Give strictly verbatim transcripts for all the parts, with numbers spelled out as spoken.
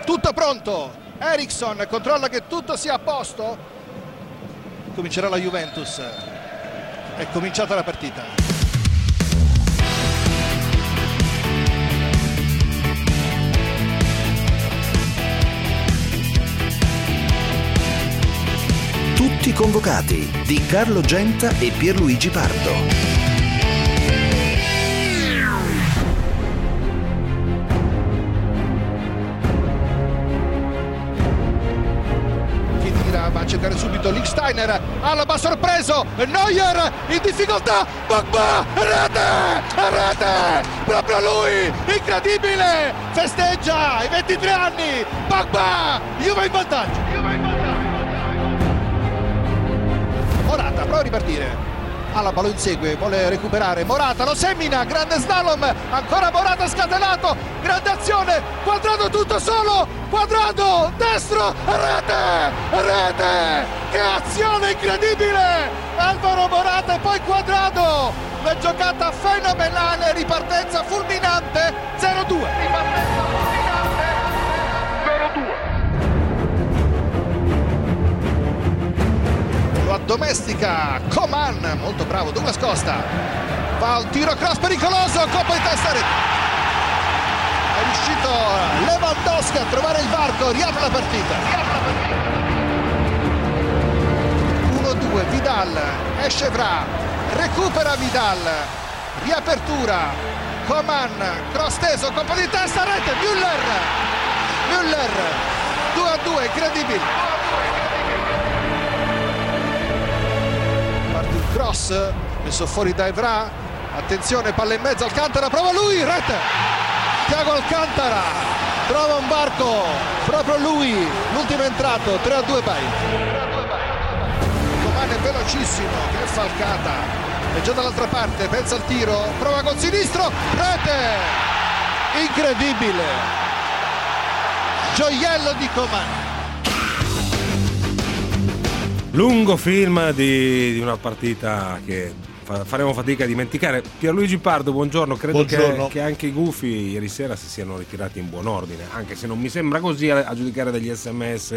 tutto pronto. Eriksson controlla che tutto sia a posto. Comincerà la Juventus. È cominciata la partita. Tutti convocati di Carlo Genta e Pierluigi Pardo. Chi tira, va a cercare subito Lichtsteiner. Alaba sorpreso, Neuer in difficoltà, Pogba, rete, rete, proprio lui, incredibile, festeggia ai ventitré anni, Pogba, Juve in vantaggio, Juve in vantaggio. Morata prova a ripartire, Alaba lo insegue, vuole recuperare, Morata lo semina, grande slalom, ancora Morata scatenato, grande azione, Quadrado tutto solo, Quadrado, destro, rete, rete, che azione incredibile, Alvaro Morata e poi Quadrado, una giocata fenomenale, ripartenza fulminante, zero due, ripartenza fulminante, zero due. Lo addomestica Coman, molto bravo Douglas Costa, va al tiro cross pericoloso, colpo di testa, rete. È riuscito Lewandowski a trovare il varco, riapre la partita, uno due, Vidal, esce Vra, recupera Vidal, riapertura, Coman, cross teso, colpo di testa, rete, Müller, Müller, due a due, incredibile. Cross messo fuori da Evra, attenzione, palla in mezzo, Alcantara prova lui, rete, Thiago Alcantara trova un varco, proprio lui, l'ultimo entrato, tre a due Bayern. Coman è velocissimo, che falcata, è già dall'altra parte, pensa al tiro, prova col sinistro, rete, incredibile, gioiello di Coman. Lungo film di, di una partita che fa, faremo fatica a dimenticare. Pierluigi Pardo, buongiorno. Credo buongiorno. Che, che anche i gufi ieri sera si siano ritirati in buon ordine, anche se non mi sembra così a, a giudicare dagli sms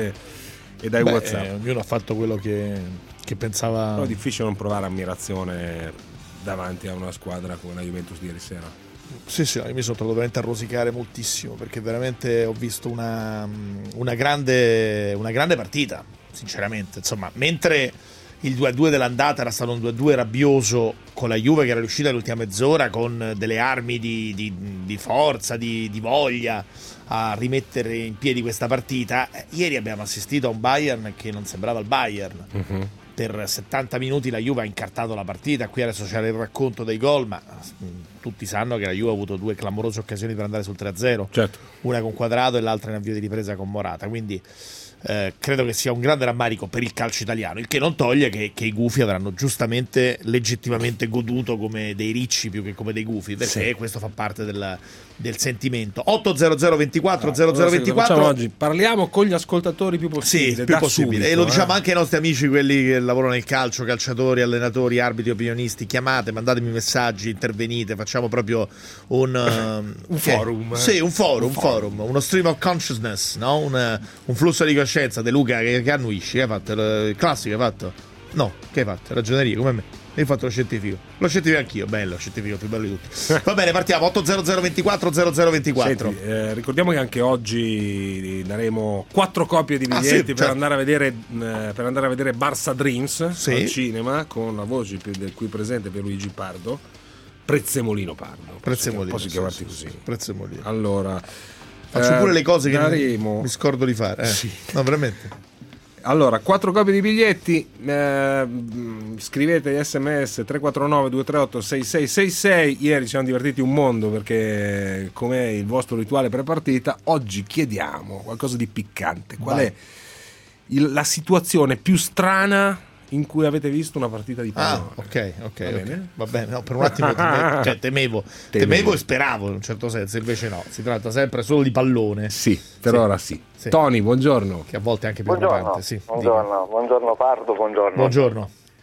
e dai Beh, WhatsApp. Eh, ognuno ha fatto quello che, che pensava. Però è difficile non provare ammirazione davanti a una squadra come la Juventus di ieri sera. Sì, sì, io mi sono trovato veramente a rosicare moltissimo, perché veramente ho visto una, una, grande, una grande partita, sinceramente. Insomma, mentre il due a due dell'andata era stato un due a due rabbioso, con la Juve che era riuscita nell'ultima mezz'ora con delle armi di, di, di forza, di, di voglia a rimettere in piedi questa partita, eh, ieri abbiamo assistito a un Bayern che non sembrava il Bayern. Uh-huh. Per settanta minuti la Juve ha incartato la partita. Qui adesso c'era il racconto dei gol, ma tutti sanno che la Juve ha avuto due clamorose occasioni per andare sul tre a zero, certo. Una con Quadrado e l'altra in avvio di ripresa con Morata, quindi eh, credo che sia un grande rammarico per il calcio italiano, il che non toglie che, che i gufi avranno giustamente, legittimamente goduto come dei ricci più che come dei gufi, perché sì, questo fa parte del, del sentimento. Otto zero zero ventiquattro zero zero ventiquattro. Oggi parliamo con gli ascoltatori più possibile, sì, più possibile. Subito, e lo diciamo eh. anche ai nostri amici, quelli che lavorano nel calcio, calciatori, allenatori, arbitri, opinionisti. Chiamate, mandatemi messaggi, intervenite, facciamo proprio un, uh, un che, forum. Sì, un forum, un, un forum. forum, uno stream of consciousness, no? un, un flusso di coscienza. De Luca, che, che annuisci? Che hai fatto? Il classico hai fatto? No, che hai fatto? Ragioneria, come me. Hai fatto lo scientifico. Lo scientifico anch'io, bello, scientifico più bello di tutti. Va bene, partiamo. Otto zero zero ventiquattro zero zero ventiquattro. Senti, eh, ricordiamo che anche oggi daremo quattro copie di biglietti ah, sì, per, certo. andare a vedere, eh, per andare a vedere Barça Dreams, sì, al cinema, con la voce del qui presente Pierluigi Pardo, Prezzemolino Pardo. Prezzemolino. Posso chiamarti così? Prezzemolino. Allora, faccio eh, pure le cose che daremo... mi scordo di fare. Eh. Sì. No, veramente. Allora, quattro copie di biglietti, eh, scrivete gli sms tre quattro nove due tre otto sei sei sei sei. Ieri ci siamo divertiti un mondo, perché com'è il vostro rituale prepartita, oggi chiediamo qualcosa di piccante. Qual Vai. è il, la situazione più strana in cui avete visto una partita di pallone? Ah, ok, ok, va bene, okay. Va bene. No, per un attimo temevo, cioè, temevo, temevo, temevo e speravo in un certo senso, invece no, si tratta sempre solo di pallone. Sì, per sì. ora sì. sì. Tony, buongiorno. Che a volte è anche più buongiorno, importante, sì. Buongiorno, buongiorno Pardo, buongiorno. Buongiorno.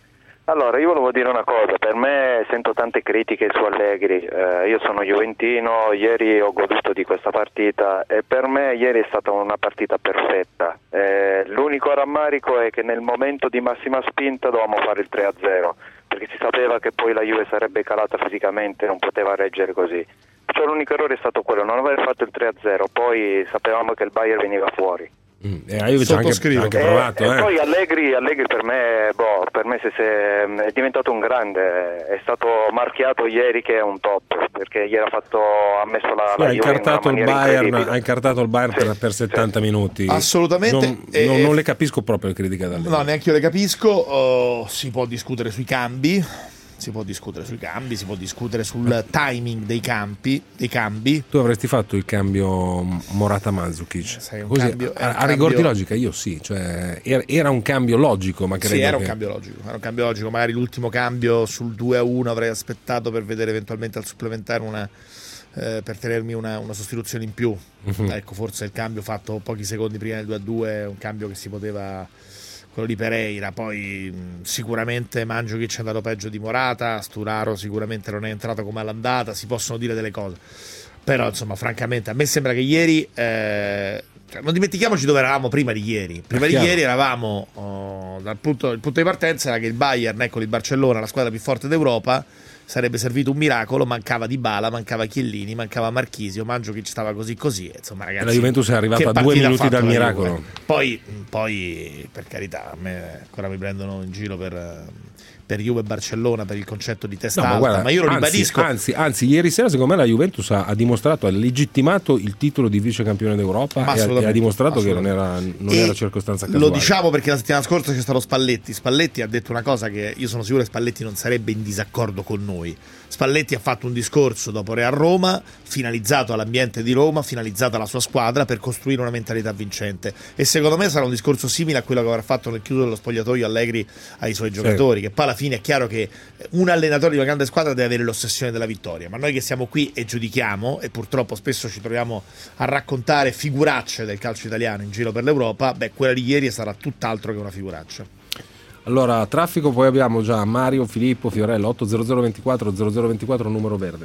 Allora, io volevo dire una cosa, per me sento tante critiche su Allegri, eh, io sono juventino, ieri ho goduto di questa partita e per me ieri è stata una partita perfetta, eh, l'unico rammarico è che nel momento di massima spinta dovevamo fare il tre a zero, perché si sapeva che poi la Juve sarebbe calata fisicamente, non poteva reggere così, cioè l'unico errore è stato quello, non aver fatto il tre a zero, poi sapevamo che il Bayern veniva fuori. Mm, e io ci ho anche, anche provato, e, eh. e poi Allegri, Allegri per me, boh, per me se, se è diventato un grande, è stato marchiato ieri che è un top, perché ieri ha fatto ha messo la, sì, la ha incartato il Bayern, ha incartato il Bayern sì, per, per settanta sì. minuti. Assolutamente. Non, e... non, non le capisco proprio le critiche da Allegri. No, neanche io le capisco. Oh, si può discutere sui cambi. Si può discutere sui cambi, si può discutere sul timing dei campi, dei cambi. Tu avresti fatto il cambio Morata-Mandzukic? Sai, un Così, cambio, a, a cambio... rigor di logica io sì, cioè era, era un cambio logico, ma credo sì, era che... un cambio logico, era un cambio logico, magari l'ultimo cambio sul due a uno avrei aspettato per vedere eventualmente al supplementare una eh, per tenermi una, una sostituzione in più. Uh-huh. Ecco, forse il cambio fatto pochi secondi prima del due a due è un cambio che si poteva, quello di Pereira, poi mh, sicuramente Mandzukic è andato peggio di Morata, Sturaro sicuramente non è entrato come all'andata, si possono dire delle cose, però insomma francamente a me sembra che ieri eh, cioè, non dimentichiamoci dove eravamo prima di ieri prima di ieri eravamo oh, dal punto, il punto di partenza era che il Bayern, ecco, il Barcellona, la squadra più forte d'Europa, sarebbe servito un miracolo, mancava Dybala, mancava Chiellini, mancava Marchisio, Mandzukic stava così così, insomma ragazzi, la Juventus è arrivata a due minuti dal miracolo. Poi, poi per carità, a me ancora mi prendono in giro per, per Juve e Barcellona per il concetto di testa no, ma, alta, guarda, ma io lo anzi, ribadisco. Anzi, anzi, ieri sera secondo me la Juventus ha, ha dimostrato, ha legittimato il titolo di vice campione d'Europa e ha, e ha dimostrato che non era, non era circostanza casuale. Lo diciamo perché la settimana scorsa c'è stato Spalletti. Spalletti ha detto una cosa che io sono sicuro che Spalletti non sarebbe in disaccordo con noi. Spalletti ha fatto un discorso dopo Real Roma, finalizzato all'ambiente di Roma, finalizzato alla sua squadra per costruire una mentalità vincente, e secondo me sarà un discorso simile a quello che avrà fatto nel chiuso dello spogliatoio Allegri ai suoi giocatori, sì. Che poi alla fine è chiaro che un allenatore di una grande squadra deve avere l'ossessione della vittoria, ma noi che siamo qui e giudichiamo, e purtroppo spesso ci troviamo a raccontare figuracce del calcio italiano in giro per l'Europa, beh, quella di ieri sarà tutt'altro che una figuraccia. Allora, traffico, poi abbiamo già Mario, Filippo, Fiorello, otto zero zero ventiquattro zero zero ventiquattro, numero verde.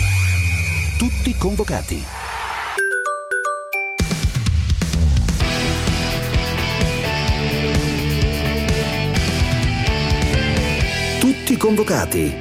Tutti convocati. Tutti convocati.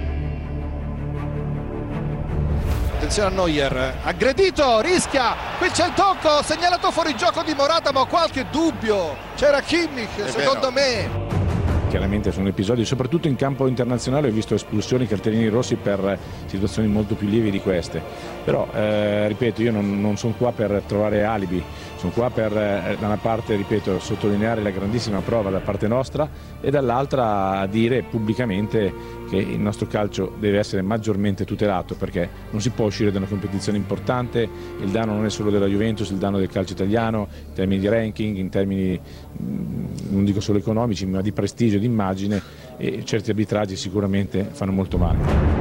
Attenzione a Neuer, aggredito, rischia, qui c'è il tocco, segnalato fuori gioco di Morata, ma ho qualche dubbio, c'era Kimmich, secondo me. Chiaramente sono episodi, soprattutto in campo internazionale ho visto espulsioni, cartellini rossi per situazioni molto più lievi di queste, però eh, ripeto, io non, non sono qua per trovare alibi, sono qua per eh, da una parte, ripeto, sottolineare la grandissima prova da parte nostra e dall'altra dire pubblicamente che il nostro calcio deve essere maggiormente tutelato, perché non si può uscire da una competizione importante, il danno non è solo della Juventus, il danno del calcio italiano in termini di ranking, in termini non dico solo economici ma di prestigio, di immagine, e certi arbitraggi sicuramente fanno molto male.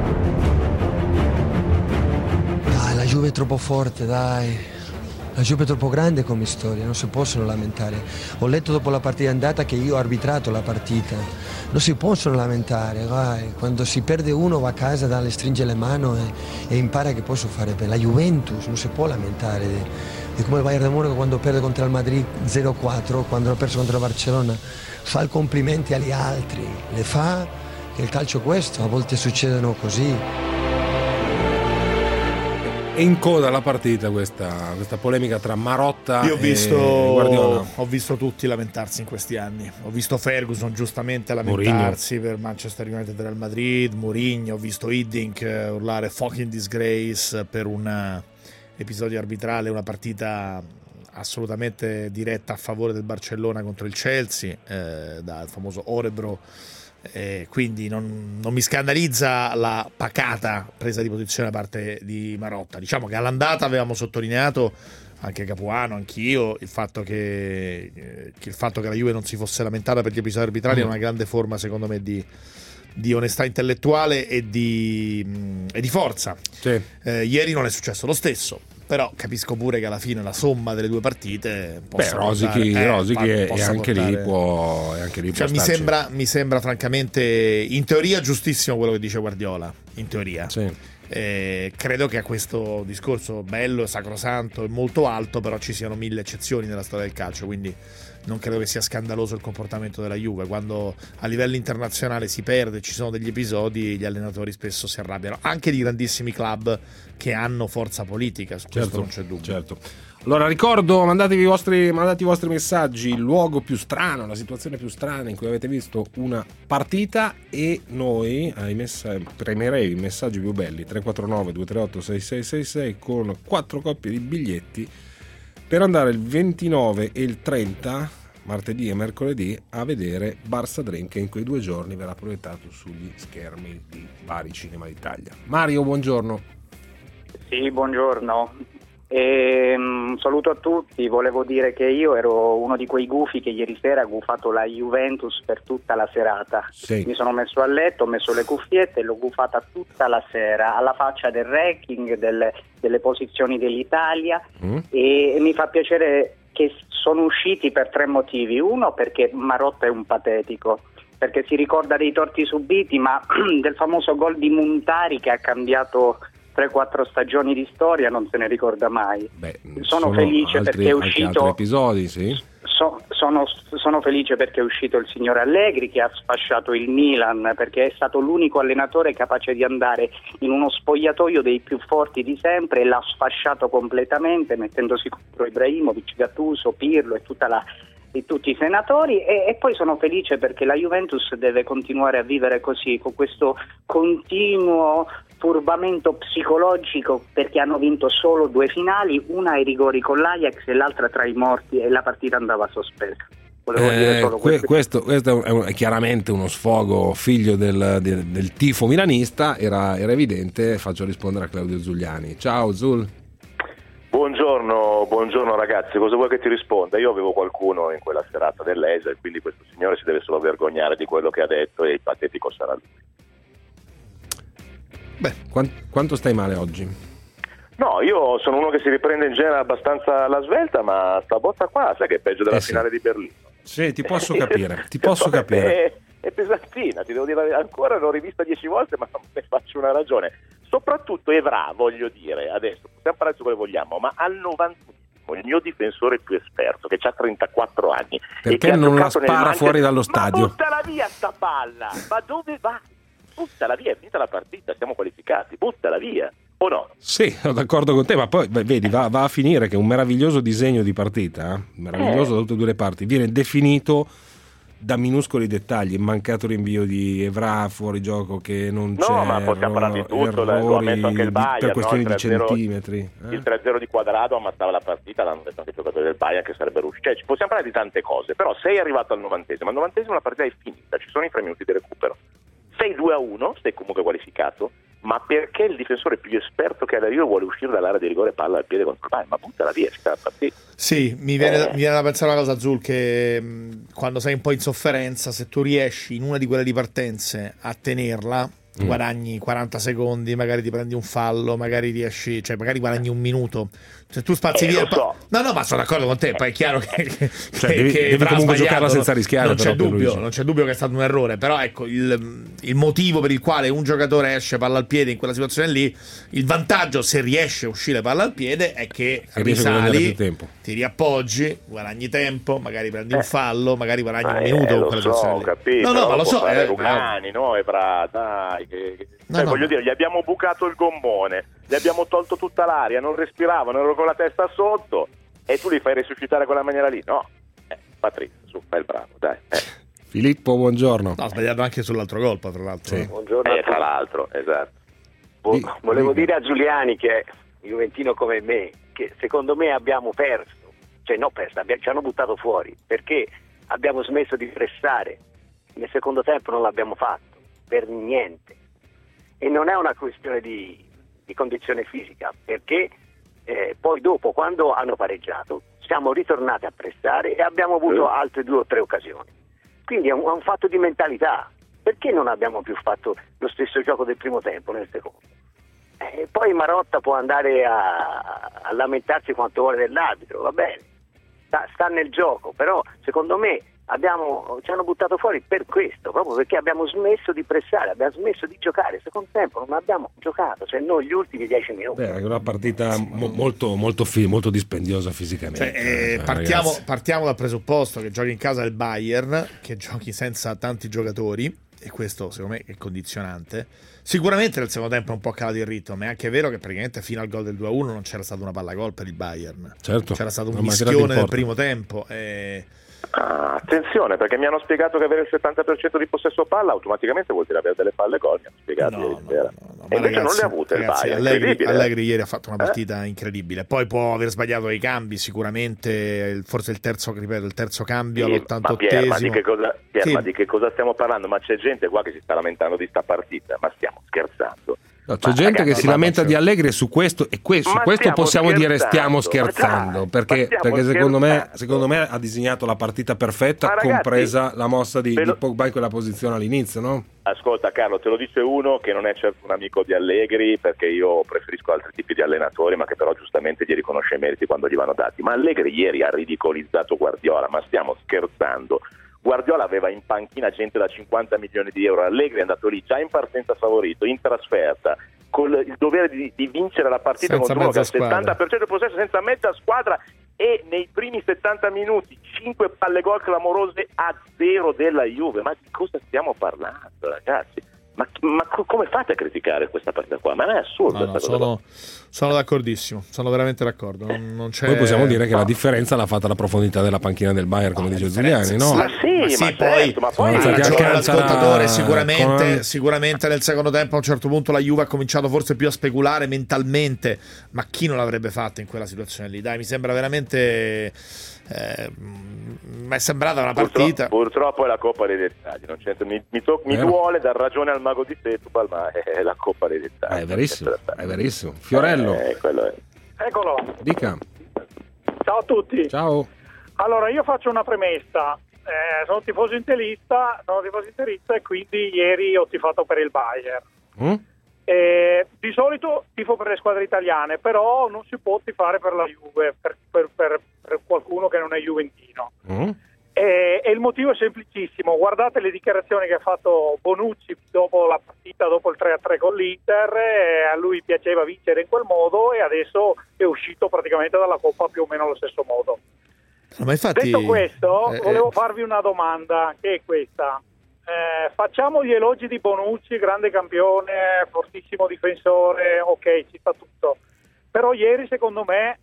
Dai, la Juve è troppo forte, dai. La Juve è troppo grande come storia, non si possono lamentare. Ho letto dopo la partita andata che io ho arbitrato la partita. Non si possono lamentare, vai. Quando si perde uno va a casa, le stringe le mani e, e impara che posso fare per la Juventus, non si può lamentare. È come il Bayern de Monaco quando perde contro il Madrid zero quattro, quando ha perso contro il Barcellona. Fa i complimenti agli altri, le fa, che il calcio è questo, a volte succedono così. È in coda alla partita questa, questa polemica tra Marotta Io ho visto, e Guardiola. Ho visto tutti lamentarsi in questi anni. Ho visto Ferguson giustamente lamentarsi Mourinho per Manchester United e Real Madrid, Mourinho, ho visto Hiddink urlare fucking disgrace per un episodio arbitrale, una partita assolutamente diretta a favore del Barcellona contro il Chelsea, eh, dal famoso Orebro. Eh, quindi non, non mi scandalizza la pacata presa di posizione da parte di Marotta. Diciamo che all'andata avevamo sottolineato, anche Capuano, anch'io, il fatto che, eh, che il fatto che la Juve non si fosse lamentata per gli episodi arbitrali mm. è una grande forma, secondo me, di, di onestà intellettuale e di, mh, e di forza. Sì. Eh, ieri non è successo lo stesso, però capisco pure che alla fine la somma delle due partite beh Rosichi, portare, Rosichi eh, è, è anche portare... lì può, è anche lì cioè, può mi starci. sembra mi sembra francamente in teoria giustissimo quello che dice Guardiola, in teoria sì. Eh, credo che a questo discorso bello, sacrosanto e molto alto, però ci siano mille eccezioni nella storia del calcio, quindi non credo che sia scandaloso il comportamento della Juve. Quando a livello internazionale si perde, ci sono degli episodi, gli allenatori spesso si arrabbiano, anche di grandissimi club che hanno forza politica, su questo certo, non c'è dubbio. Certo. Allora ricordo, mandatevi i vostri, mandate i vostri messaggi, il luogo più strano, la situazione più strana in cui avete visto una partita, e noi ai messa- premerei i messaggi più belli tre quattro nove due tre otto sei sei sei sei con quattro coppie di biglietti per andare il ventinove e il trenta, martedì e mercoledì, a vedere Barça Dream, che in quei due giorni verrà proiettato sugli schermi di vari cinema d'Italia. Mario, buongiorno. Sì, buongiorno. E, um, saluto a tutti. Volevo dire che io ero uno di quei gufi che ieri sera ha gufato la Juventus per tutta la serata. Sì. Mi sono messo a letto, ho messo le cuffiette e l'ho gufata tutta la sera, alla faccia del ranking, delle, delle posizioni dell'Italia, mm. e, e mi fa piacere che sono usciti per tre motivi. Uno, perché Marotta è un patetico, perché si ricorda dei torti subiti, ma del famoso gol di Muntari che ha cambiato tre quattro stagioni di storia non se ne ricorda mai. Beh, sono, sono felice altri, perché è uscito altri episodi, sì. so, sono, sono felice perché è uscito il signor Allegri, che ha sfasciato il Milan, perché è stato l'unico allenatore capace di andare in uno spogliatoio dei più forti di sempre e l'ha sfasciato completamente, mettendosi contro Ibrahimovic, Gattuso, Pirlo e tutta la di tutti i senatori, e, e poi sono felice perché la Juventus deve continuare a vivere così, con questo continuo turbamento psicologico, perché hanno vinto solo due finali, una ai rigori con l'Ajax e l'altra tra i morti, e la partita andava sospesa. Volevo eh, dire solo que- questo, questo è, un, è chiaramente uno sfogo figlio del, del, del tifo milanista, era, era evidente. Faccio rispondere a Claudio Zuliani. Ciao Zul. Buongiorno, buongiorno ragazzi, cosa vuoi che ti risponda? Io avevo qualcuno in quella serata dell'E S A e quindi questo signore si deve solo vergognare di quello che ha detto e il patetico sarà lui. Beh, quant- quanto stai male oggi? No, io sono uno che si riprende in genere abbastanza alla svelta, ma sta botta qua, sai che è peggio della eh sì. finale di Berlino. Sì, ti posso capire, ti posso capire. È, è pesantina, ti devo dire, ancora l'ho rivista dieci volte, ma non ne faccio una ragione. Soprattutto Evra, voglio dire, adesso possiamo parlare su quello che vogliamo, ma al novantunesimo il mio difensore più esperto, che ha trentaquattro anni, perché e che non ha la spara nel fuori dallo stadio? Ma buttala via sta palla, ma dove va? Buttala via, è finita la partita, siamo qualificati, buttala via, o no? Sì, sono d'accordo con te, ma poi vedi, va, va a finire che un meraviglioso disegno di partita, eh? meraviglioso eh. da tutte e due le parti, viene definito da minuscoli dettagli, mancato rinvio di Evra, fuori gioco che non c'è, no, ma possiamo parlare di tutto, lo ha messo anche il Bayern, per questioni no? di centimetri. Eh? Il tre a zero di Quadrado ammazzava la partita, l'hanno detto anche i giocatori del Bayern che sarebbero usciti. Cioè, ci possiamo parlare di tante cose, però sei arrivato al novantesimo, al novantesimo la partita è finita, ci sono i tre minuti di recupero. Sei due a uno, sei comunque qualificato, ma perché il difensore più esperto che ha da Rio vuole uscire dall'area di rigore, palla al piede contro il Bayern, ma buttala via, sta la partita. Sì, mi viene, eh. mi viene da pensare una cosa, Zul, che mh, quando sei un po' in sofferenza, se tu riesci in una di quelle ripartenze a tenerla, mm. guadagni quaranta secondi, magari ti prendi un fallo, magari riesci, cioè magari guadagni un minuto. Se tu spazzi eh, via, so. no, no, ma sono d'accordo con te. Poi è chiaro che, che, cioè, devi, che devi comunque giocarla senza rischiare. Non c'è però, dubbio, non c'è dubbio che è stato un errore. Però ecco il, il motivo per il quale un giocatore esce palla al piede in quella situazione lì, il vantaggio se riesce a uscire palla al piede è che se risali, ti riappoggi, guadagni tempo, magari prendi eh. un fallo, magari guadagni ma un minuto. Eh, con lo so, lì. capito. No, no, ma lo so. Eh, Eh, Rugani, no, Evra, dai. Che, che... No, cioè, no, voglio no. dire, gli abbiamo bucato il gommone, gli abbiamo tolto tutta l'aria, non respiravano, erano con la testa sotto. E tu li fai risuscitare quella maniera lì? No, eh, Patrizio, su, fai il bravo, dai. Eh. Filippo, buongiorno. No, ha sbagliato anche sull'altro gol, tra l'altro. Sì. Buongiorno. Eh, tra l'altro, esatto. Vo- Di- volevo di- dire a Giuliani, che è juventino come me, che secondo me abbiamo perso, cioè no perso, abbiamo, ci hanno buttato fuori, perché abbiamo smesso di pressare. Nel secondo tempo non l'abbiamo fatto, per niente. E non è una questione di, di condizione fisica, perché Eh, poi dopo, quando hanno pareggiato, siamo ritornati a pressare e abbiamo avuto altre due o tre occasioni. Quindi è un, è un fatto di mentalità. Perché non abbiamo più fatto lo stesso gioco del primo tempo nel secondo? E poi Marotta può andare a, a lamentarsi quanto vuole dell'arbitro, va bene, sta, sta nel gioco, però secondo me abbiamo, ci hanno buttato fuori per questo, proprio perché abbiamo smesso di pressare, abbiamo smesso di giocare. Secondo tempo non abbiamo giocato, se non gli ultimi dieci minuti. Beh, è una partita mo- molto, molto, fi- molto dispendiosa fisicamente. Cioè, eh, eh, partiamo, ragazzi. partiamo dal presupposto che giochi in casa del Bayern, che giochi senza tanti giocatori, e questo secondo me è condizionante. Sicuramente nel secondo tempo è un po' calato il ritmo, ma è anche vero che praticamente fino al gol del due a uno non c'era stata una palla gol per il Bayern. Certo. C'era stato un Non mancherà di mischione nel porta. primo tempo e... Ah, attenzione, perché mi hanno spiegato che avere il settanta per cento di possesso palla automaticamente vuol dire avere delle palle gol. Mi hanno spiegato No, ieri sera. no, no, e invece ragazzi, non le ha avute ragazzi, il Bayern. Allegri, Incredibile, Allegri eh? ieri ha fatto una Eh? partita incredibile. Poi può aver sbagliato i cambi, sicuramente il- forse il terzo, ripeto, il terzo cambio Sì, ma, Pier, ma, di all'ottantottesimo. che cosa, Pier, Sì. ma di che cosa stiamo parlando? Ma c'è gente qua che si sta lamentando di sta partita, ma stiamo scherzando. No, c'è Ma, gente ragazzi, che si ma- lamenta di Allegri e su questo, e que- su Ma questo stiamo possiamo dire stiamo scherzando, scherzando, ma dai, perché, ma stiamo perché secondo, me, scherzando. secondo me ha disegnato la partita perfetta, Ma ragazzi, compresa la mossa di, ve lo- di Pogba in quella posizione all'inizio, no? Ascolta Carlo, te lo dice uno che non è certo un amico di Allegri, perché io preferisco altri tipi di allenatori, ma che però giustamente gli riconosce i meriti quando gli vanno dati. Ma Allegri ieri ha ridicolizzato Guardiola, ma stiamo scherzando. Guardiola aveva in panchina gente da cinquanta milioni di euro, Allegri è andato lì già in partenza favorito, in trasferta, con il dovere di, di vincere la partita Senza contro uno che ha mezza il squadra. settanta per cento di possesso, senza mezza squadra, e nei primi settanta minuti cinque palle gol clamorose a zero della Juve. Ma di cosa stiamo parlando, ragazzi? Ma, ma co- come fate a criticare questa partita qua? Ma non è assurdo. No, no, questa cosa sono, sono d'accordissimo, sono veramente d'accordo. Non, non c'è... Poi possiamo dire che no. la differenza l'ha fatta la profondità della panchina del Bayern, come dice Giuliani, no? Ma sì, Ma sì, ma, poi- certo, ma sono poi Ha stati ragione anche l'ascoltatore, Alcantara- sicuramente, con- sicuramente nel secondo tempo a un certo punto la Juve ha cominciato forse più a speculare mentalmente, ma chi non l'avrebbe fatto in quella situazione lì? Dai, mi sembra veramente... Eh, mi è sembrata una partita... Purtroppo, purtroppo è la Coppa dei dettagli, non c'entra, mi, mi, to- mi Vero. duole dar ragione al mago di Setubal, ma è la Coppa dei dettagli. Eh, è verissimo, Non c'entra da è fare. verissimo. Fiorello, Eh, quello è. Eccolo, dica. ciao a tutti. Ciao. Allora, io faccio una premessa. Eh, sono tifoso interista, sono tifoso interista e quindi ieri ho tifato per il Bayern. Mm? Eh, di solito tifo per le squadre italiane, però non si può tifare per la Juve, per, per, per, per qualcuno che non è juventino. Mm? E, e il motivo è semplicissimo. Guardate le dichiarazioni che ha fatto Bonucci dopo la partita, dopo il tre a tre con l'Inter. Eh, a lui piaceva vincere in quel modo e adesso è uscito praticamente dalla Coppa più o meno allo stesso modo. No, ma infatti, Detto questo, eh, volevo eh, farvi una domanda, che è questa. Eh, facciamo gli elogi di Bonucci, grande campione, fortissimo difensore, ok, ci sta tutto. Però ieri, secondo me,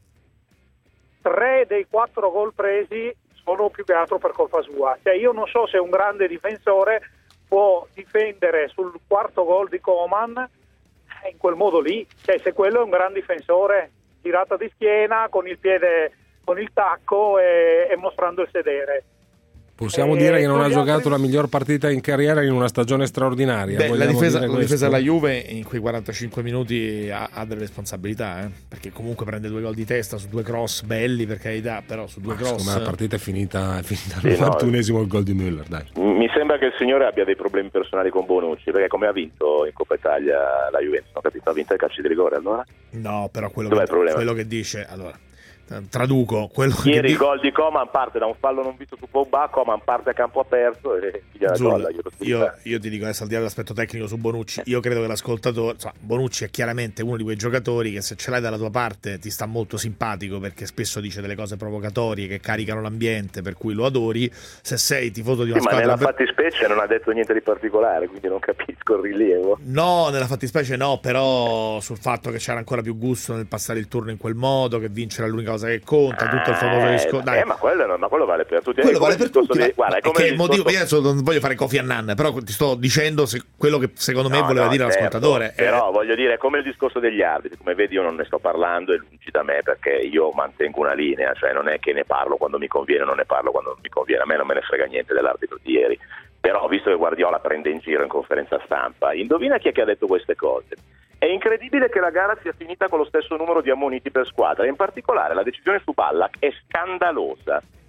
tre dei quattro gol presi sono più che altro per colpa sua. Cioè, io non so se un grande difensore può difendere sul quarto gol di Coman in quel modo lì. Cioè, se quello è un gran difensore, girata di schiena, con il piede, con il tacco e, e mostrando il sedere. Possiamo Eh, dire che non con ha gli giocato altri- la miglior partita in carriera in una stagione straordinaria. beh, la vogliamo difesa, dire la difesa questo? della Juve in quei quarantacinque minuti ha, ha delle responsabilità, eh? Perché comunque prende due gol di testa su due cross belli, per carità, però su due Ma cross... secondo me la partita è finita, è finita al Sì, no. novantunesimo il gol di Müller, dai. Mi sembra che il signore abbia dei problemi personali con Bonucci, perché come ha vinto in Coppa Italia la Juventus, non ho capito, ha vinto il calcio di rigore allora? No, però quello Dov'è che, il problema? quello che dice... Allora, traduco, quello che Ieri di- il gol di Coman parte da un fallo non visto su Pogba, Coman parte a campo aperto e piglia la Zul, gol. Io, io, io ti dico adesso, al di là dell'aspetto tecnico su Bonucci, io credo che l'ascoltatore, insomma, Bonucci è chiaramente uno di quei giocatori che se ce l'hai dalla tua parte ti sta molto simpatico, perché spesso dice delle cose provocatorie che caricano l'ambiente, per cui lo adori. Se sei tifoso di una Sì, ma squadra... nella fattispecie non ha detto niente di particolare, quindi non capisco il rilievo. No, nella fattispecie no, però sul fatto che c'era ancora più gusto nel passare il turno in quel modo, che vincere è l'unica cosa che conta, tutto il famoso Eh, discorso. Dai, eh, ma quello, no, ma quello vale per tutti. quello È come vale il per discorso tutti, di- guarda, è ma come che il il motivo, discorso- io adesso non voglio fare Kofi Annan, però ti sto dicendo se quello che secondo me No, voleva no, dire certo, l'ascoltatore. Però eh, voglio dire, è come il discorso degli arbitri, come vedi io non ne sto parlando, è lungi da me, perché io mantengo una linea, cioè non è che ne parlo quando mi conviene, non ne parlo quando non mi conviene, a me non me ne frega niente dell'arbitro di ieri. Però visto che Guardiola prende in giro in conferenza stampa, indovina chi è che ha detto queste cose? È incredibile che la gara sia finita con lo stesso numero di ammoniti per squadra, in particolare la decisione su Ballack è scandalosa.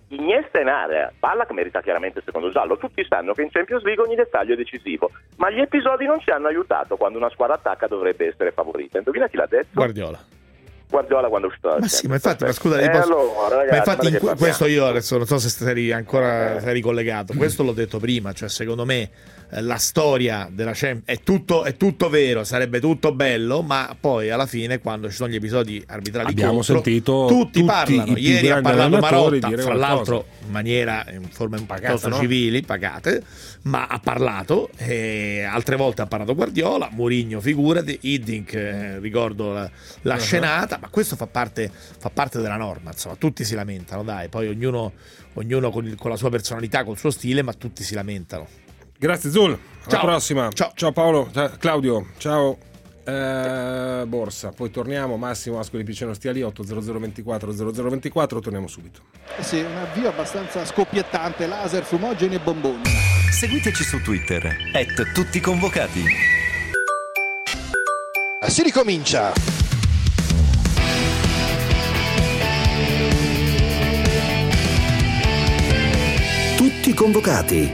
Iniesta in area, palla che merita chiaramente il secondo giallo. Tutti sanno che in Champions League ogni dettaglio è decisivo, ma gli episodi non ci hanno aiutato quando una squadra attacca dovrebbe essere favorita. Indovina chi l'ha detto? Guardiola. Guardiola quando è uscito dalla Ma sì, ma Champions. infatti, ma scusa, Eh, posso- allora, ragazzi, ma infatti in che que- parliamo? questo io adesso non so se sei ancora sei ricollegato, questo l'ho detto prima, cioè secondo me eh, la storia della Champions è tutto, è tutto vero, sarebbe tutto bello, ma poi alla fine quando ci sono gli episodi arbitrali Abbiamo contro, sentito tutti, tutti parlano. i più Ieri ha grandi parlato allenatori Marotta, dire fra qualcosa. l'altro in maniera in forme un Pagata, piuttosto no? civili, pagate, ma ha parlato, e altre volte ha parlato Guardiola, Mourinho figurati, Hiddink eh, ricordo la, la Uh-huh. scenata, ma questo fa parte, fa parte della norma, insomma, tutti si lamentano, dai, poi ognuno, ognuno con, il- con la sua personalità, col suo stile, ma tutti si lamentano. Grazie Zul, alla Ciao. prossima. Ciao. Ciao Paolo, ciao, Claudio, ciao. Eh, Borsa, poi torniamo. Massimo Ascoli Piceno stia lì, otto zero zero ventiquattro zero zero ventiquattro, torniamo subito. Eh sì, un avvio abbastanza scoppiettante, laser, fumogeni e bomboni. Seguiteci su Twitter, at tutti convocati. Si ricomincia. Tutti convocati.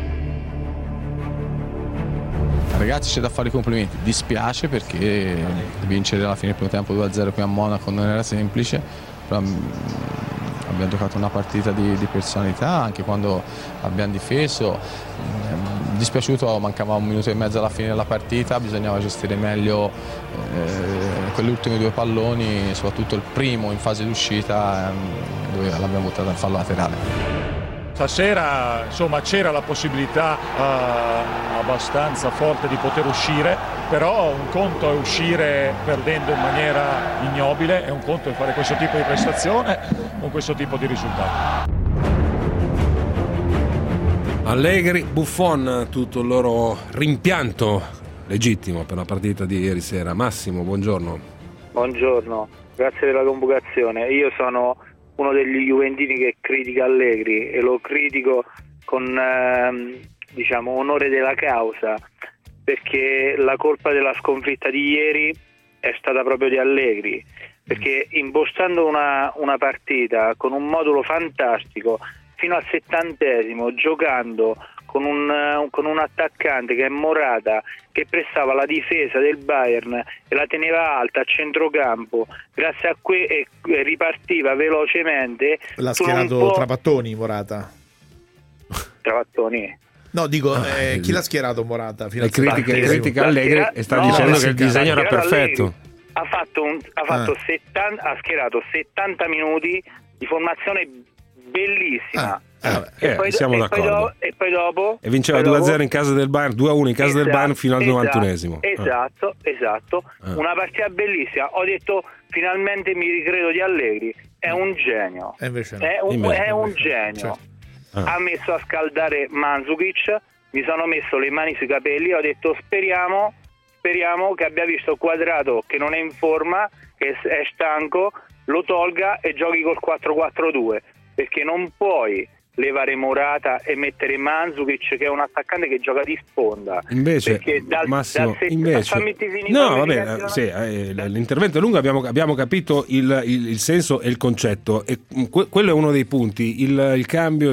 Ragazzi, c'è da fare i complimenti, dispiace perché vincere alla fine del primo tempo due a zero qui a Monaco non era semplice, però mm, abbiamo giocato una partita di, di personalità anche quando abbiamo difeso. Mm, dispiaciuto, mancava un minuto e mezzo alla fine della partita, bisognava gestire meglio eh, quegli ultimi due palloni, soprattutto il primo in fase d'uscita ehm, dove l'abbiamo buttato in fallo laterale. Stasera insomma c'era la possibilità eh, abbastanza forte di poter uscire, però un conto è uscire perdendo in maniera ignobile e un conto è fare questo tipo di prestazione con questo tipo di risultato. Allegri, Buffon, tutto il loro rimpianto legittimo per la partita di ieri sera. Massimo, buongiorno. Buongiorno, grazie della convocazione. Io sono uno degli juventini che critica Allegri e lo critico con ehm, diciamo onore della causa, perché la colpa della sconfitta di ieri è stata proprio di Allegri, perché impostando una, una partita con un modulo fantastico fino al settantesimo, giocando con un, con un attaccante che è Morata, che prestava la difesa del Bayern e la teneva alta a centrocampo, grazie a cui e, e ripartiva velocemente. L'ha Tu non schierato può- Trapattoni, Morata. Trapattoni. No, dico, Ah, eh, il- chi l'ha schierato Morata? Fino Le al critiche, settantesimo? critica Allegri e sta No, dicendo no, che il sì, disegno era schierato perfetto. Allegri. Ha fatto, un, ha fatto Ah. settanta, ha schierato settanta minuti di formazione bellissima. Eh, E eh, poi- siamo e poi d'accordo. do- e poi dopo E vinceva poi due a dopo- zero in casa del Bayern, due a uno in casa del Esatto, Bayern fino al esatto, novantunesimo. Ah. Esatto, esatto. Ah. Una partita bellissima. Ho detto finalmente mi ricredo di Allegri. È un genio. E invece no. È un, Invece- è un genio. Certo. Ah. Ha messo a scaldare Mandzukic, mi sono messo le mani sui capelli e ho detto speriamo, speriamo che abbia visto Quadrato che non è in forma, che è stanco, lo tolga e giochi col quattro quattro due, perché non puoi levare Morata e mettere Mandzukic, che è un attaccante che gioca di sponda. Invece, Perché dal- Massimo, dal set- invece, fammi finire, no, fammi va finire, bene, no? sì, eh, l- l'intervento è lungo, abbiamo, abbiamo capito il, il- il senso e il concetto, e que- quello è uno dei punti, il, il cambio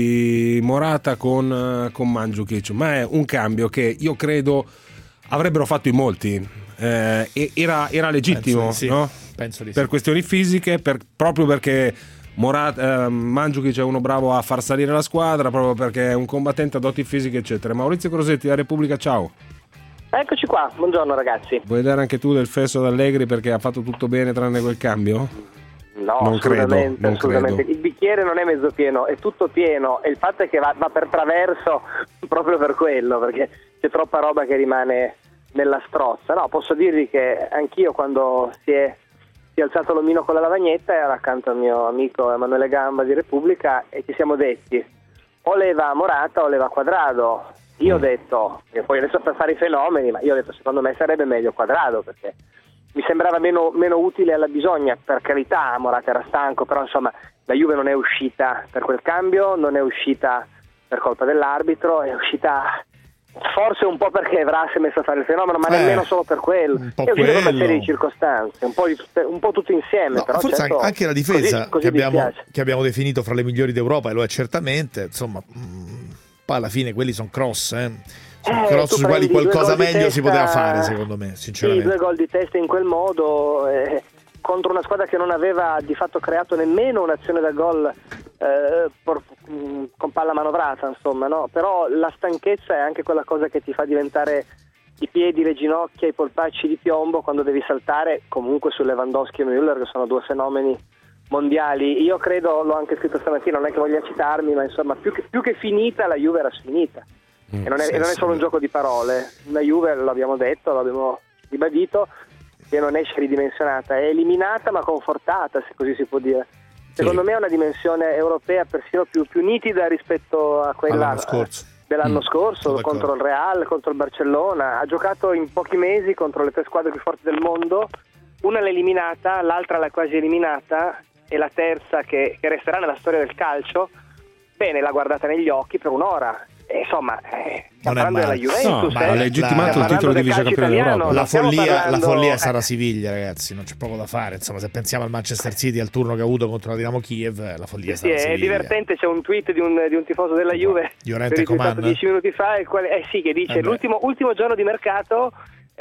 di Morata con, eh, con Mandzukic, ma è un cambio che io credo avrebbero fatto in molti, eh, e era, era legittimo, Penso di sì, no? penso di sì. Per questioni fisiche, per- proprio perché Morata, eh, Mandzukic è uno bravo a far salire la squadra, proprio perché è un combattente a doti fisiche eccetera. Maurizio Crosetti, la Repubblica, ciao. Eccoci qua, buongiorno ragazzi. Vuoi dare anche tu del fesso ad Allegri perché ha fatto tutto bene tranne quel cambio? No, Non credo, assolutamente, non assolutamente. credo. Il bicchiere non è mezzo pieno, è tutto pieno e il fatto è che va, va per traverso proprio per quello, perché c'è troppa roba che rimane nella strozza. No, posso dirvi che anch'io quando si è, si è alzato l'omino con la lavagnetta ero accanto al mio amico Emanuele Gamba di Repubblica e ci siamo detti o leva Morata o leva Quadrado. Io ho detto, che poi adesso per fare i fenomeni, ma io ho detto secondo me sarebbe meglio Quadrado, perché mi sembrava meno, meno utile alla bisogna. Per carità, Morata era stanco, però insomma la Juve non è uscita per quel cambio, non è uscita per colpa dell'arbitro, è uscita forse un po' perché Evra si è messo a fare il fenomeno, ma Eh, nemmeno solo per quello. un po' È uscito per una quello. serie di circostanze, un po', di- un po' tutto insieme. No, però forse certo, anche la difesa così, così che, abbiamo, dispiace. che abbiamo definito fra le migliori d'Europa, e lo è certamente, insomma, mh, poi alla fine quelli sono cross, eh. Sono Eh, cross tu sui quali prendi due qualcosa gol di meglio si testa- poteva fare, secondo me, Sì, sinceramente. due gol di testa in quel modo, eh, contro una squadra che non aveva di fatto creato nemmeno un'azione da gol eh, por- mh, con palla manovrata, insomma, no? Però la stanchezza è anche quella cosa che ti fa diventare i piedi, le ginocchia, i polpacci di piombo quando devi saltare, comunque su Lewandowski e Müller, che sono due fenomeni mondiali. Io credo, l'ho anche scritto stamattina, non è che voglia citarmi, ma insomma più che, più che finita, la Juve era sfinita. Mm, E non, è, sì, e non è sì. solo un gioco di parole. La Juve, l'abbiamo detto, l'abbiamo ribadito, che non esce ridimensionata, è eliminata ma confortata, se così si può dire. Secondo me è una dimensione europea persino più, più nitida rispetto a quella All'anno scorso. dell'anno Mm, scorso, sono contro il d'accordo. Real, contro il Barcellona. Ha giocato in pochi mesi contro le tre squadre più forti del mondo, una l'ha eliminata, l'altra l'ha quasi eliminata, e la terza che, che resterà nella storia del calcio, bene, l'ha guardata negli occhi per un'ora. E insomma, eh, stiamo Non è parlando della male. Juventus, No, eh. ha legittimato Stiamo il titolo parlando di del vice calcio campione italiano, d'Europa. non La stiamo follia, la parlando- follia è eh, stata Siviglia, ragazzi, non c'è poco da fare. Insomma, se pensiamo al Manchester City, al turno che ha avuto contro la Dinamo Kiev, la follia è Sì, stata è Siviglia. divertente, c'è un tweet di un, di un tifoso della Juve Llorente ritweetato Coman? dieci minuti fa, il quale, eh sì, che dice Eh beh. l'ultimo ultimo giorno di mercato,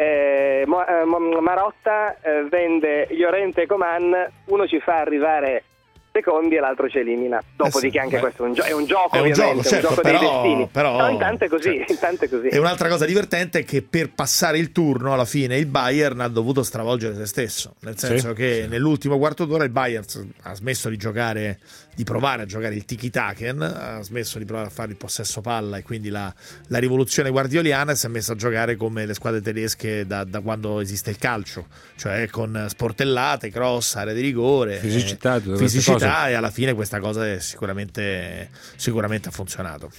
eh, Mo- eh, Mo- Marotta eh, vende Llorente e Coman, uno ci fa arrivare secondi e l'altro ci elimina. Dopodiché Eh sì, anche beh. questo è un, gio- è un gioco, È un ovviamente, gioco, certo, un gioco però- dei destini. però- No, intanto è così, certo. intanto è così. E un'altra cosa divertente è che per passare il turno, alla fine, il Bayern ha dovuto stravolgere se stesso. Nel senso Sì. che nell'ultimo quarto d'ora il Bayern ha smesso di giocare, di provare a giocare il tiki-taken, ha smesso di provare a fare il possesso palla e quindi la, la rivoluzione guardioliana, e si è messo a giocare come le squadre tedesche da, da quando esiste il calcio, cioè con sportellate, cross, area di rigore, Fisicità, eh, tutte queste fisicità, cose. e alla fine questa cosa è sicuramente, sicuramente ha funzionato.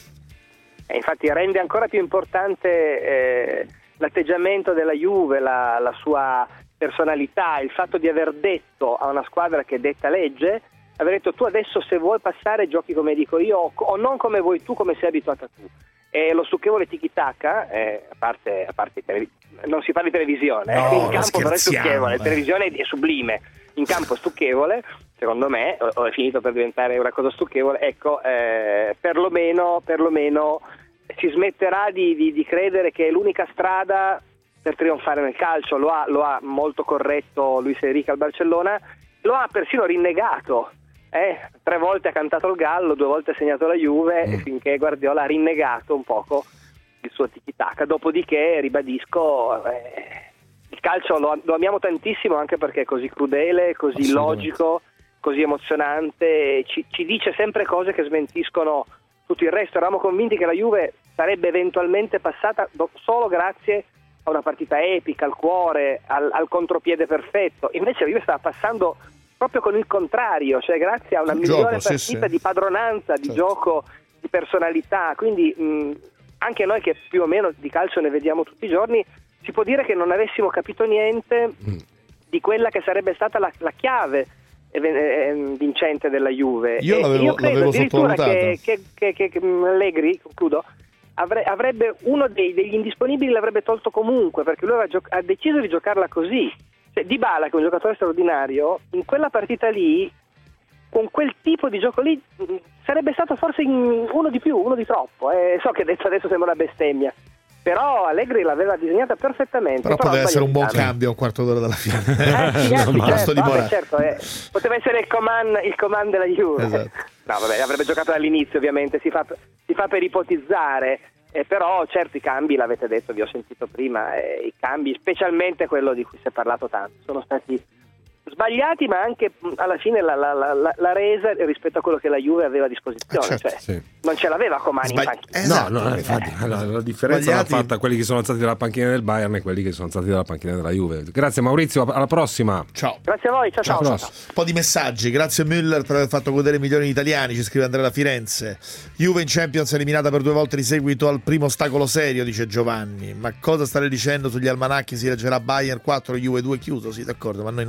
E infatti rende ancora più importante eh, l'atteggiamento della Juve, la, la sua personalità, il fatto di aver detto a una squadra che detta legge, aver detto tu adesso se vuoi passare giochi come dico io o, o non come vuoi tu, come sei abituata tu. E lo stucchevole tiki-taka, eh, a parte, a parte i televi- non si fa di televisione, No, eh, in campo però è scherziamo, stucchevole, eh. la televisione è sublime, in campo è stucchevole, secondo me, o, o è finito per diventare una cosa stucchevole, ecco, eh, perlomeno, perlomeno si smetterà di, di, di credere che è l'unica strada per trionfare nel calcio. Lo ha, lo ha molto corretto Luis Enrique al Barcellona, lo ha persino rinnegato. Eh, tre volte ha cantato il gallo, due volte ha segnato la Juve, Mm. e finché Guardiola ha rinnegato un poco il suo tiki-taka. Dopodiché, ribadisco, eh, il calcio lo, lo amiamo tantissimo anche perché è così crudele, così Assolutamente. logico, così emozionante, ci, ci dice sempre cose che smentiscono tutto il resto. Eravamo convinti che la Juve sarebbe eventualmente passata do- solo grazie a una partita epica, al cuore, al, al contropiede perfetto. Invece la Juve stava passando proprio con il contrario, cioè grazie a una Il migliore gioco, sì, partita sì. di padronanza, di Certo. gioco, di personalità. Quindi mh, anche noi che più o meno di calcio ne vediamo tutti i giorni, si può dire che non avessimo capito niente di quella che sarebbe stata la, la chiave eh, eh, vincente della Juve. Io E l'avevo- io credo l'avevo addirittura sottovalutato. che, che, che, che, che mh, Allegri, concludo, avre- avrebbe uno dei, degli indisponibili l'avrebbe tolto comunque, perché lui aveva gio- ha deciso di giocarla così. Cioè, Dybala, che è un giocatore straordinario, in quella partita lì, con quel tipo di gioco lì, mh, sarebbe stato forse in- uno di più, uno di troppo. Eh, so che adesso, adesso sembra una bestemmia, però Allegri l'aveva disegnata perfettamente. Però poteva ha essere un buon sbagliato. cambio a un quarto d'ora dalla fine. Eh, sì, eh, sì, Al posto certo, di vabbè, Morata. certo, eh. Poteva essere il command, il command della Juve. Esatto. No, vabbè, avrebbe giocato dall'inizio, ovviamente, si fa, si fa per ipotizzare, eh, però certi cambi, l'avete detto, vi ho sentito prima, eh, i cambi, specialmente quello di cui si è parlato tanto, sono stati sbagliati, ma anche mh, alla fine la, la, la, la- la resa rispetto a quello che la Juve aveva a disposizione, Eh, certo, cioè sì. non ce l'aveva Coman in Sbagli- panchina. Esatto. No, no, infatti, la, la differenza l'ha Sbagliati. fatta quelli che sono alzati dalla panchina del Bayern e quelli che sono alzati dalla panchina della Juve. Grazie Maurizio, alla prossima. Ciao. Grazie a voi, ciao ciao. Alla ciao, prossima. ciao. Un po' di messaggi, grazie Müller per aver fatto godere milioni di italiani, ci scrive Andrea da Firenze. Juve in Champions eliminata per due volte di seguito al primo ostacolo serio, dice Giovanni. Ma cosa state dicendo sugli almanacchi? Si leggerà Bayern quattro, Juve due chiuso? Sì, d'accordo, ma noi non stampiamo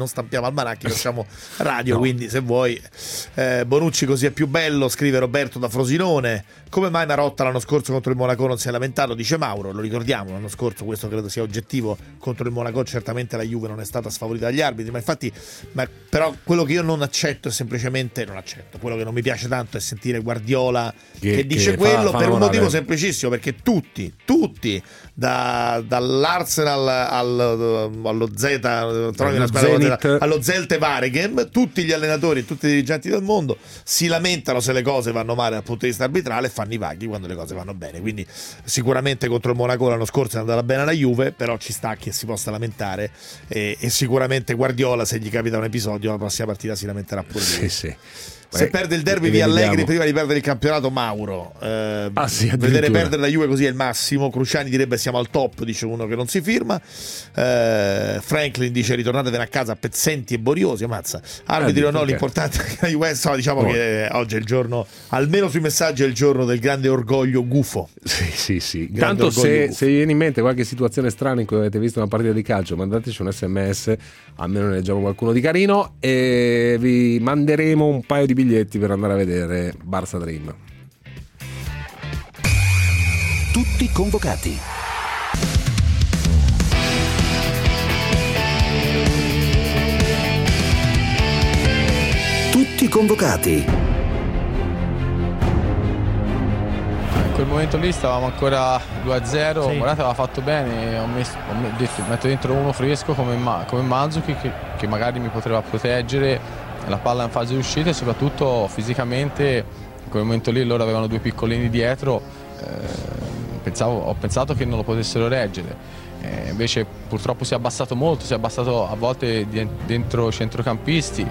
almanacchi, facciamo radio, no. Quindi se vuoi eh, Bonucci così è più bello, scrive Roberto da Frosinone. Come mai Marotta l'anno scorso contro il Monaco non si è lamentato? Dice Mauro, lo ricordiamo, l'anno scorso, questo credo sia oggettivo, contro il Monaco certamente la Juve non è stata sfavorita dagli arbitri, ma infatti ma, però quello che io non accetto è semplicemente non accetto, quello che non mi piace tanto è sentire Guardiola che, che dice che quello fa, fa per un morale. Motivo semplicissimo, perché tutti tutti da, dall'Arsenal al, allo Z trovi una spalla, allo Zelte Waregem, tutti gli allenatori e tutti i dirigenti del mondo si lamentano se le cose vanno male dal punto di vista arbitrale e fanno i vaghi quando le cose vanno bene. Quindi sicuramente contro il Monaco l'anno scorso è andata bene la Juve, però ci sta che si possa lamentare e, e sicuramente Guardiola, se gli capita un episodio, la prossima partita si lamenterà pure lui. Sì, sì. Se Beh, perde il derby via Allegri prima di perdere il campionato, Mauro, eh, ah, sì, vedere perdere la Juve così è il massimo. Cruciani direbbe siamo al top, dice uno che non si firma. eh, Franklin dice ritornatevene a casa pezzenti e boriosi, ammazza. Arbitri o no, l'importante è che la Juve, so, diciamo oh. che oggi è il giorno, almeno sui messaggi è il giorno del grande orgoglio gufo. Sì, sì, sì. Tanto se, se viene in mente qualche situazione strana in cui avete visto una partita di calcio, mandateci un sms, almeno ne leggiamo qualcuno di carino e vi manderemo un paio di biglietti per andare a vedere Barça Dream. Tutti convocati. Tutti convocati. In quel momento lì stavamo ancora due a zero, sì. Morata aveva fatto bene, ho, messo, ho detto metto dentro uno fresco come, come Mandzukic che, che magari mi poteva proteggere la palla in fase di uscita e soprattutto fisicamente in quel momento lì loro avevano due piccolini dietro, eh, pensavo, ho pensato che non lo potessero reggere, eh, invece purtroppo si è abbassato molto, si è abbassato a volte dentro centrocampisti.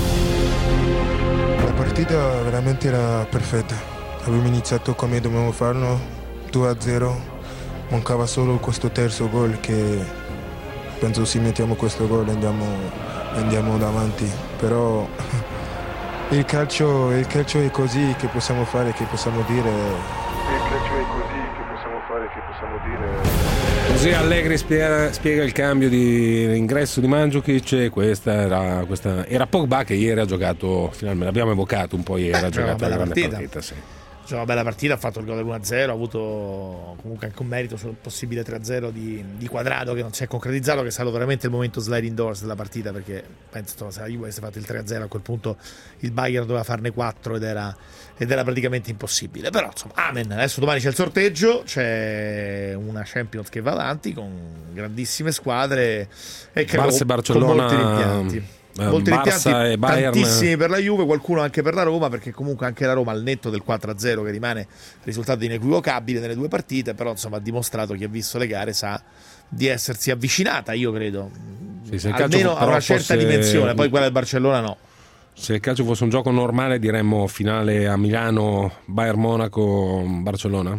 La partita veramente era perfetta, abbiamo iniziato come dovevamo farlo, due a zero, mancava solo questo terzo gol che penso se mettiamo questo gol andiamo andiamo davanti, però il calcio, il calcio è così, che possiamo fare, che possiamo dire. Il calcio è così, che possiamo fare, che possiamo dire. Così Allegri spiega, spiega il cambio di ingresso di Mandzukic e questa era, questa, era Pogba che ieri ha giocato, finalmente l'abbiamo evocato un po' ieri, ha giocato una grande partita, partita sì. Una bella partita, ha fatto il gol dell'uno a zero, ha avuto comunque anche un merito sul possibile tre a zero di, di Quadrado che non si è concretizzato, che è stato veramente il momento sliding doors della partita, perché penso se la Juve avesse fatto il tre a zero a quel punto il Bayern doveva farne quattro ed era, ed era praticamente impossibile, però insomma amen. Adesso domani c'è il sorteggio, c'è una Champions che va avanti con grandissime squadre e credo Barça e Barcellona, con molti rimpianti. Molti Barça e Bayern, tantissimi per la Juve, qualcuno anche per la Roma, perché comunque anche la Roma al netto del quattro a zero che rimane risultato inequivocabile nelle due partite, però insomma ha dimostrato, chi ha visto le gare sa di essersi avvicinata, io credo sì, almeno a una certa fosse... dimensione, poi quella del Barcellona no. Se il calcio fosse un gioco normale diremmo finale a Milano, Bayern Monaco, Barcellona.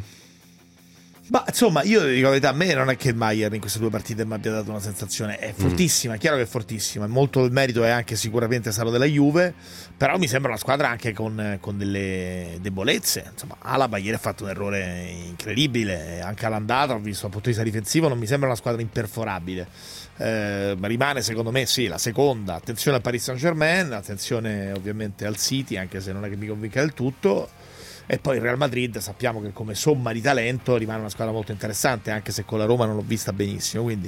Ma insomma, io dico la verità, a me non è che il Bayern in queste due partite mi abbia dato una sensazione, è fortissima, mm. è chiaro che è fortissima, molto del merito è anche sicuramente stato della Juve, però mi sembra una squadra anche con, con delle debolezze, insomma Alaba ieri ha fatto un errore incredibile, anche all'andata ho visto dal punto di vista difensivo non mi sembra una squadra imperforabile, eh, ma rimane secondo me sì la seconda, attenzione al Paris Saint-Germain, attenzione ovviamente al City, anche se non è che mi convinca del tutto. E poi il Real Madrid sappiamo che come somma di talento rimane una squadra molto interessante, anche se con la Roma non l'ho vista benissimo, quindi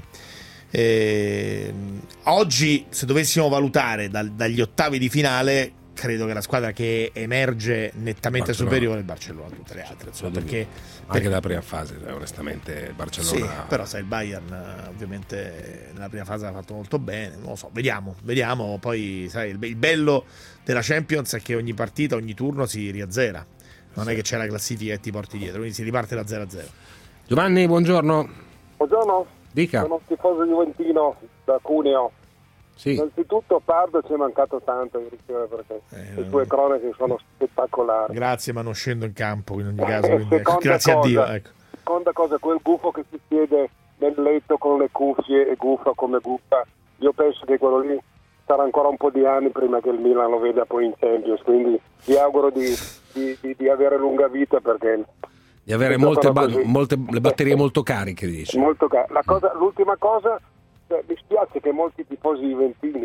eh, oggi se dovessimo valutare dal, dagli ottavi di finale credo che la squadra che emerge nettamente Barcellona. superiore è il Barcellona a tutte le altre, insomma, perché, anche perché... la prima fase onestamente il Barcellona sì, però sai il Bayern ovviamente nella prima fase ha fatto molto bene, non lo so, vediamo vediamo poi sai il, il bello della Champions è che ogni partita, ogni turno si riazzera. Non è che c'è la classifica e ti porti dietro, quindi si riparte da zero a zero. Giovanni, buongiorno. Buongiorno. Dica. Sono un tifoso juventino da Cuneo. Sì. Innanzitutto Pardo ci è mancato tanto ieri sera perché eh, le tue cronache sono spettacolari. Grazie, ma non scendo in campo in ogni caso. Quindi, grazie cosa, a Dio. Ecco. Seconda cosa, quel gufo che si siede nel letto con le cuffie e guffa come guffa, io penso che quello lì sarà ancora un po' di anni prima che il Milan lo veda poi in Champions, quindi vi auguro di, di, di, di avere lunga vita perché di avere molte, ba- molte le batterie molto cariche, dici. Molto car- La cosa, l'ultima cosa, cioè, mi spiace che molti tifosi juventini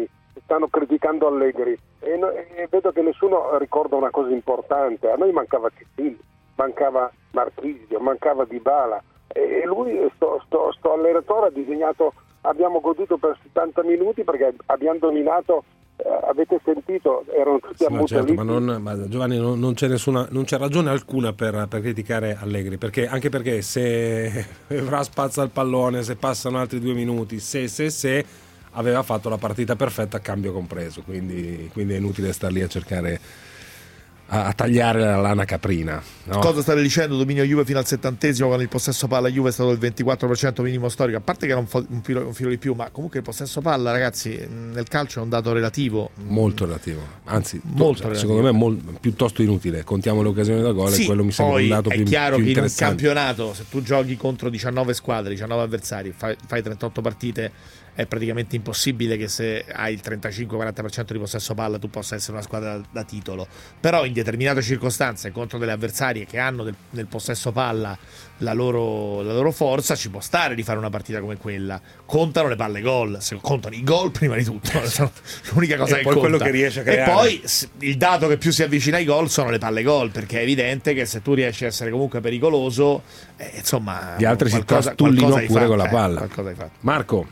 stanno criticando Allegri e, no, e vedo che nessuno ricorda una cosa importante. A noi mancava Chiellini, mancava Marchisio, mancava Dybala e lui, sto, sto, sto allenatore ha disegnato, abbiamo goduto per settanta minuti perché abbiamo dominato. Eh, avete sentito, erano tutti sì, ma, certo, ma, ammutoliti. non, ma Giovanni non, non c'è nessuna, non c'è ragione alcuna per, per criticare Allegri, perché anche perché se Evra spazza il pallone, se passano altri due minuti, se se se aveva fatto la partita perfetta, cambio compreso, quindi, quindi è inutile star lì a cercare a, a tagliare la lana caprina, no? Cosa state dicendo? Dominio Juve fino al settantesimo, con il possesso palla Juve è stato il ventiquattro per cento minimo storico, a parte che era un, fo- un, filo, un filo di più, ma comunque il possesso palla, ragazzi, nel calcio è un dato relativo, molto relativo, anzi molto to- relativo. secondo me è mol- piuttosto inutile. Contiamo le occasioni da gol, sì, e quello mi sembra un dato è più, chiaro più che in un interessante. campionato, se tu giochi contro diciannove squadre, diciannove avversari, fai, fai trentotto partite, è praticamente impossibile che se hai il trentacinque quaranta per cento di possesso palla tu possa essere una squadra da, da titolo. Però in determinate circostanze contro delle avversarie che hanno del, nel possesso palla la loro, la loro forza, ci può stare di fare una partita come quella. Contano le palle gol, se contano i gol prima di tutto, sono l'unica cosa e che poi conta. quello che riesce a creare. E poi il dato che più si avvicina ai gol sono le palle gol, perché è evidente che se tu riesci a essere comunque pericoloso, eh, insomma, Gli altri qualcosa, si trastullino qualcosa hai pure fatto, con la eh, palla. qualcosa hai fatto. Marco.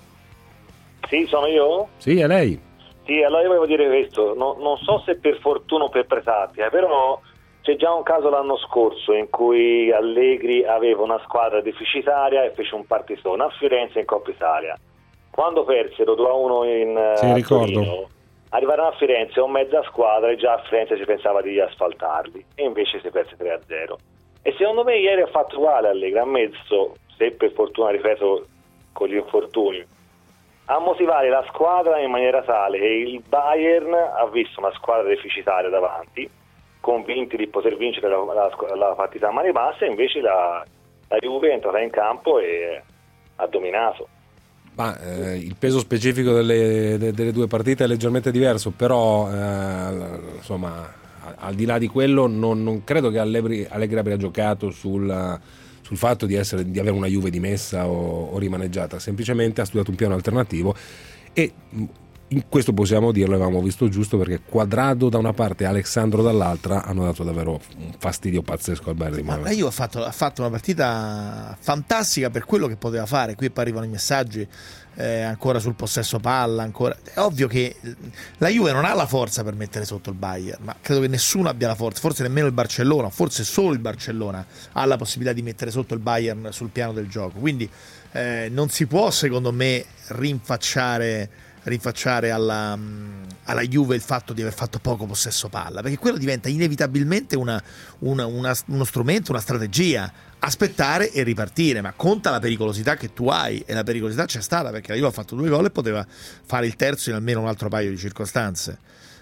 Sì, sono io? Sì, è lei. Sì, allora io volevo dire questo, no, non so se per fortuna o per presapia, però c'è già un caso l'anno scorso in cui Allegri aveva una squadra deficitaria e fece un partitone a Firenze in Coppa Italia. Quando persero due a uno in sì, uh, ricordo. Torino, arrivarono a Firenze con mezza squadra e già a Firenze si pensava di asfaltarli e invece si perse tre a zero. E secondo me ieri ha fatto uguale Allegri, ha messo, se per fortuna, ripeto, con gli infortuni, a motivare la squadra in maniera tale che il Bayern ha visto una squadra deficitaria davanti, convinti di poter vincere la, la, la partita a mani basse, e invece la, la Juve è entrata in campo e ha dominato. Ma eh, il peso specifico delle, de, delle due partite è leggermente diverso, però eh, insomma, al di là di quello non, non credo che Allegri, Allegri abbia giocato sul sul fatto di, essere, di avere una Juve dimessa o, o rimaneggiata, semplicemente ha studiato un piano alternativo e in questo possiamo dirlo, avevamo visto giusto, perché Quadrado da una parte e Alexandro dall'altra hanno dato davvero un fastidio pazzesco al Bayern di Monaco. Ma io ho fatto, ha fatto una partita fantastica per quello che poteva fare. Qui poi arrivano i messaggi eh, ancora sul possesso palla, ancora. È ovvio che la Juve non ha la forza per mettere sotto il Bayern, ma credo che nessuno abbia la forza, forse nemmeno il Barcellona, forse solo il Barcellona ha la possibilità di mettere sotto il Bayern sul piano del gioco, quindi eh, non si può, secondo me, rinfacciare rinfacciare alla, alla Juve il fatto di aver fatto poco possesso palla, perché quello diventa inevitabilmente una, una, una, uno strumento, una strategia, aspettare e ripartire, ma conta la pericolosità che tu hai, e la pericolosità c'è stata, perché la Juve ha fatto due gol e poteva fare il terzo in almeno un altro paio di circostanze.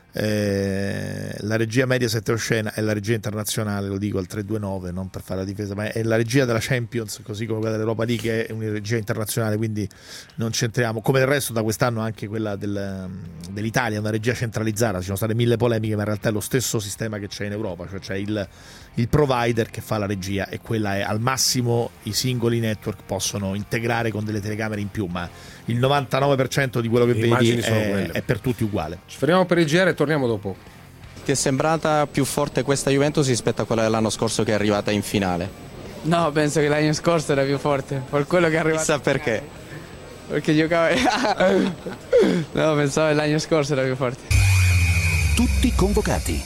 Eh, la regia Mediaset oscena è la regia internazionale, lo dico al tre due nove, non per fare la difesa, ma è la regia della Champions, così come quella dell'Europa League, che è una regia internazionale, quindi non c'entriamo, come del resto da quest'anno anche quella del, dell'Italia, una regia centralizzata. Ci sono state mille polemiche, ma in realtà è lo stesso sistema che c'è in Europa, cioè c'è il, il provider che fa la regia, e quella è al massimo i singoli network possono integrare con delle telecamere in più, ma il novantanove per cento di quello che Le vedi immagini sono è, quelle. è per tutti uguale. Ci fermiamo per il G R e torniamo dopo. Ti è sembrata più forte questa Juventus rispetto a quella dell'anno scorso che è arrivata in finale? No, penso che l'anno scorso era più forte, per quello che è arrivato. Chissà perché. Perché giocava. No, pensavo che l'anno scorso era più forte. Tutti convocati.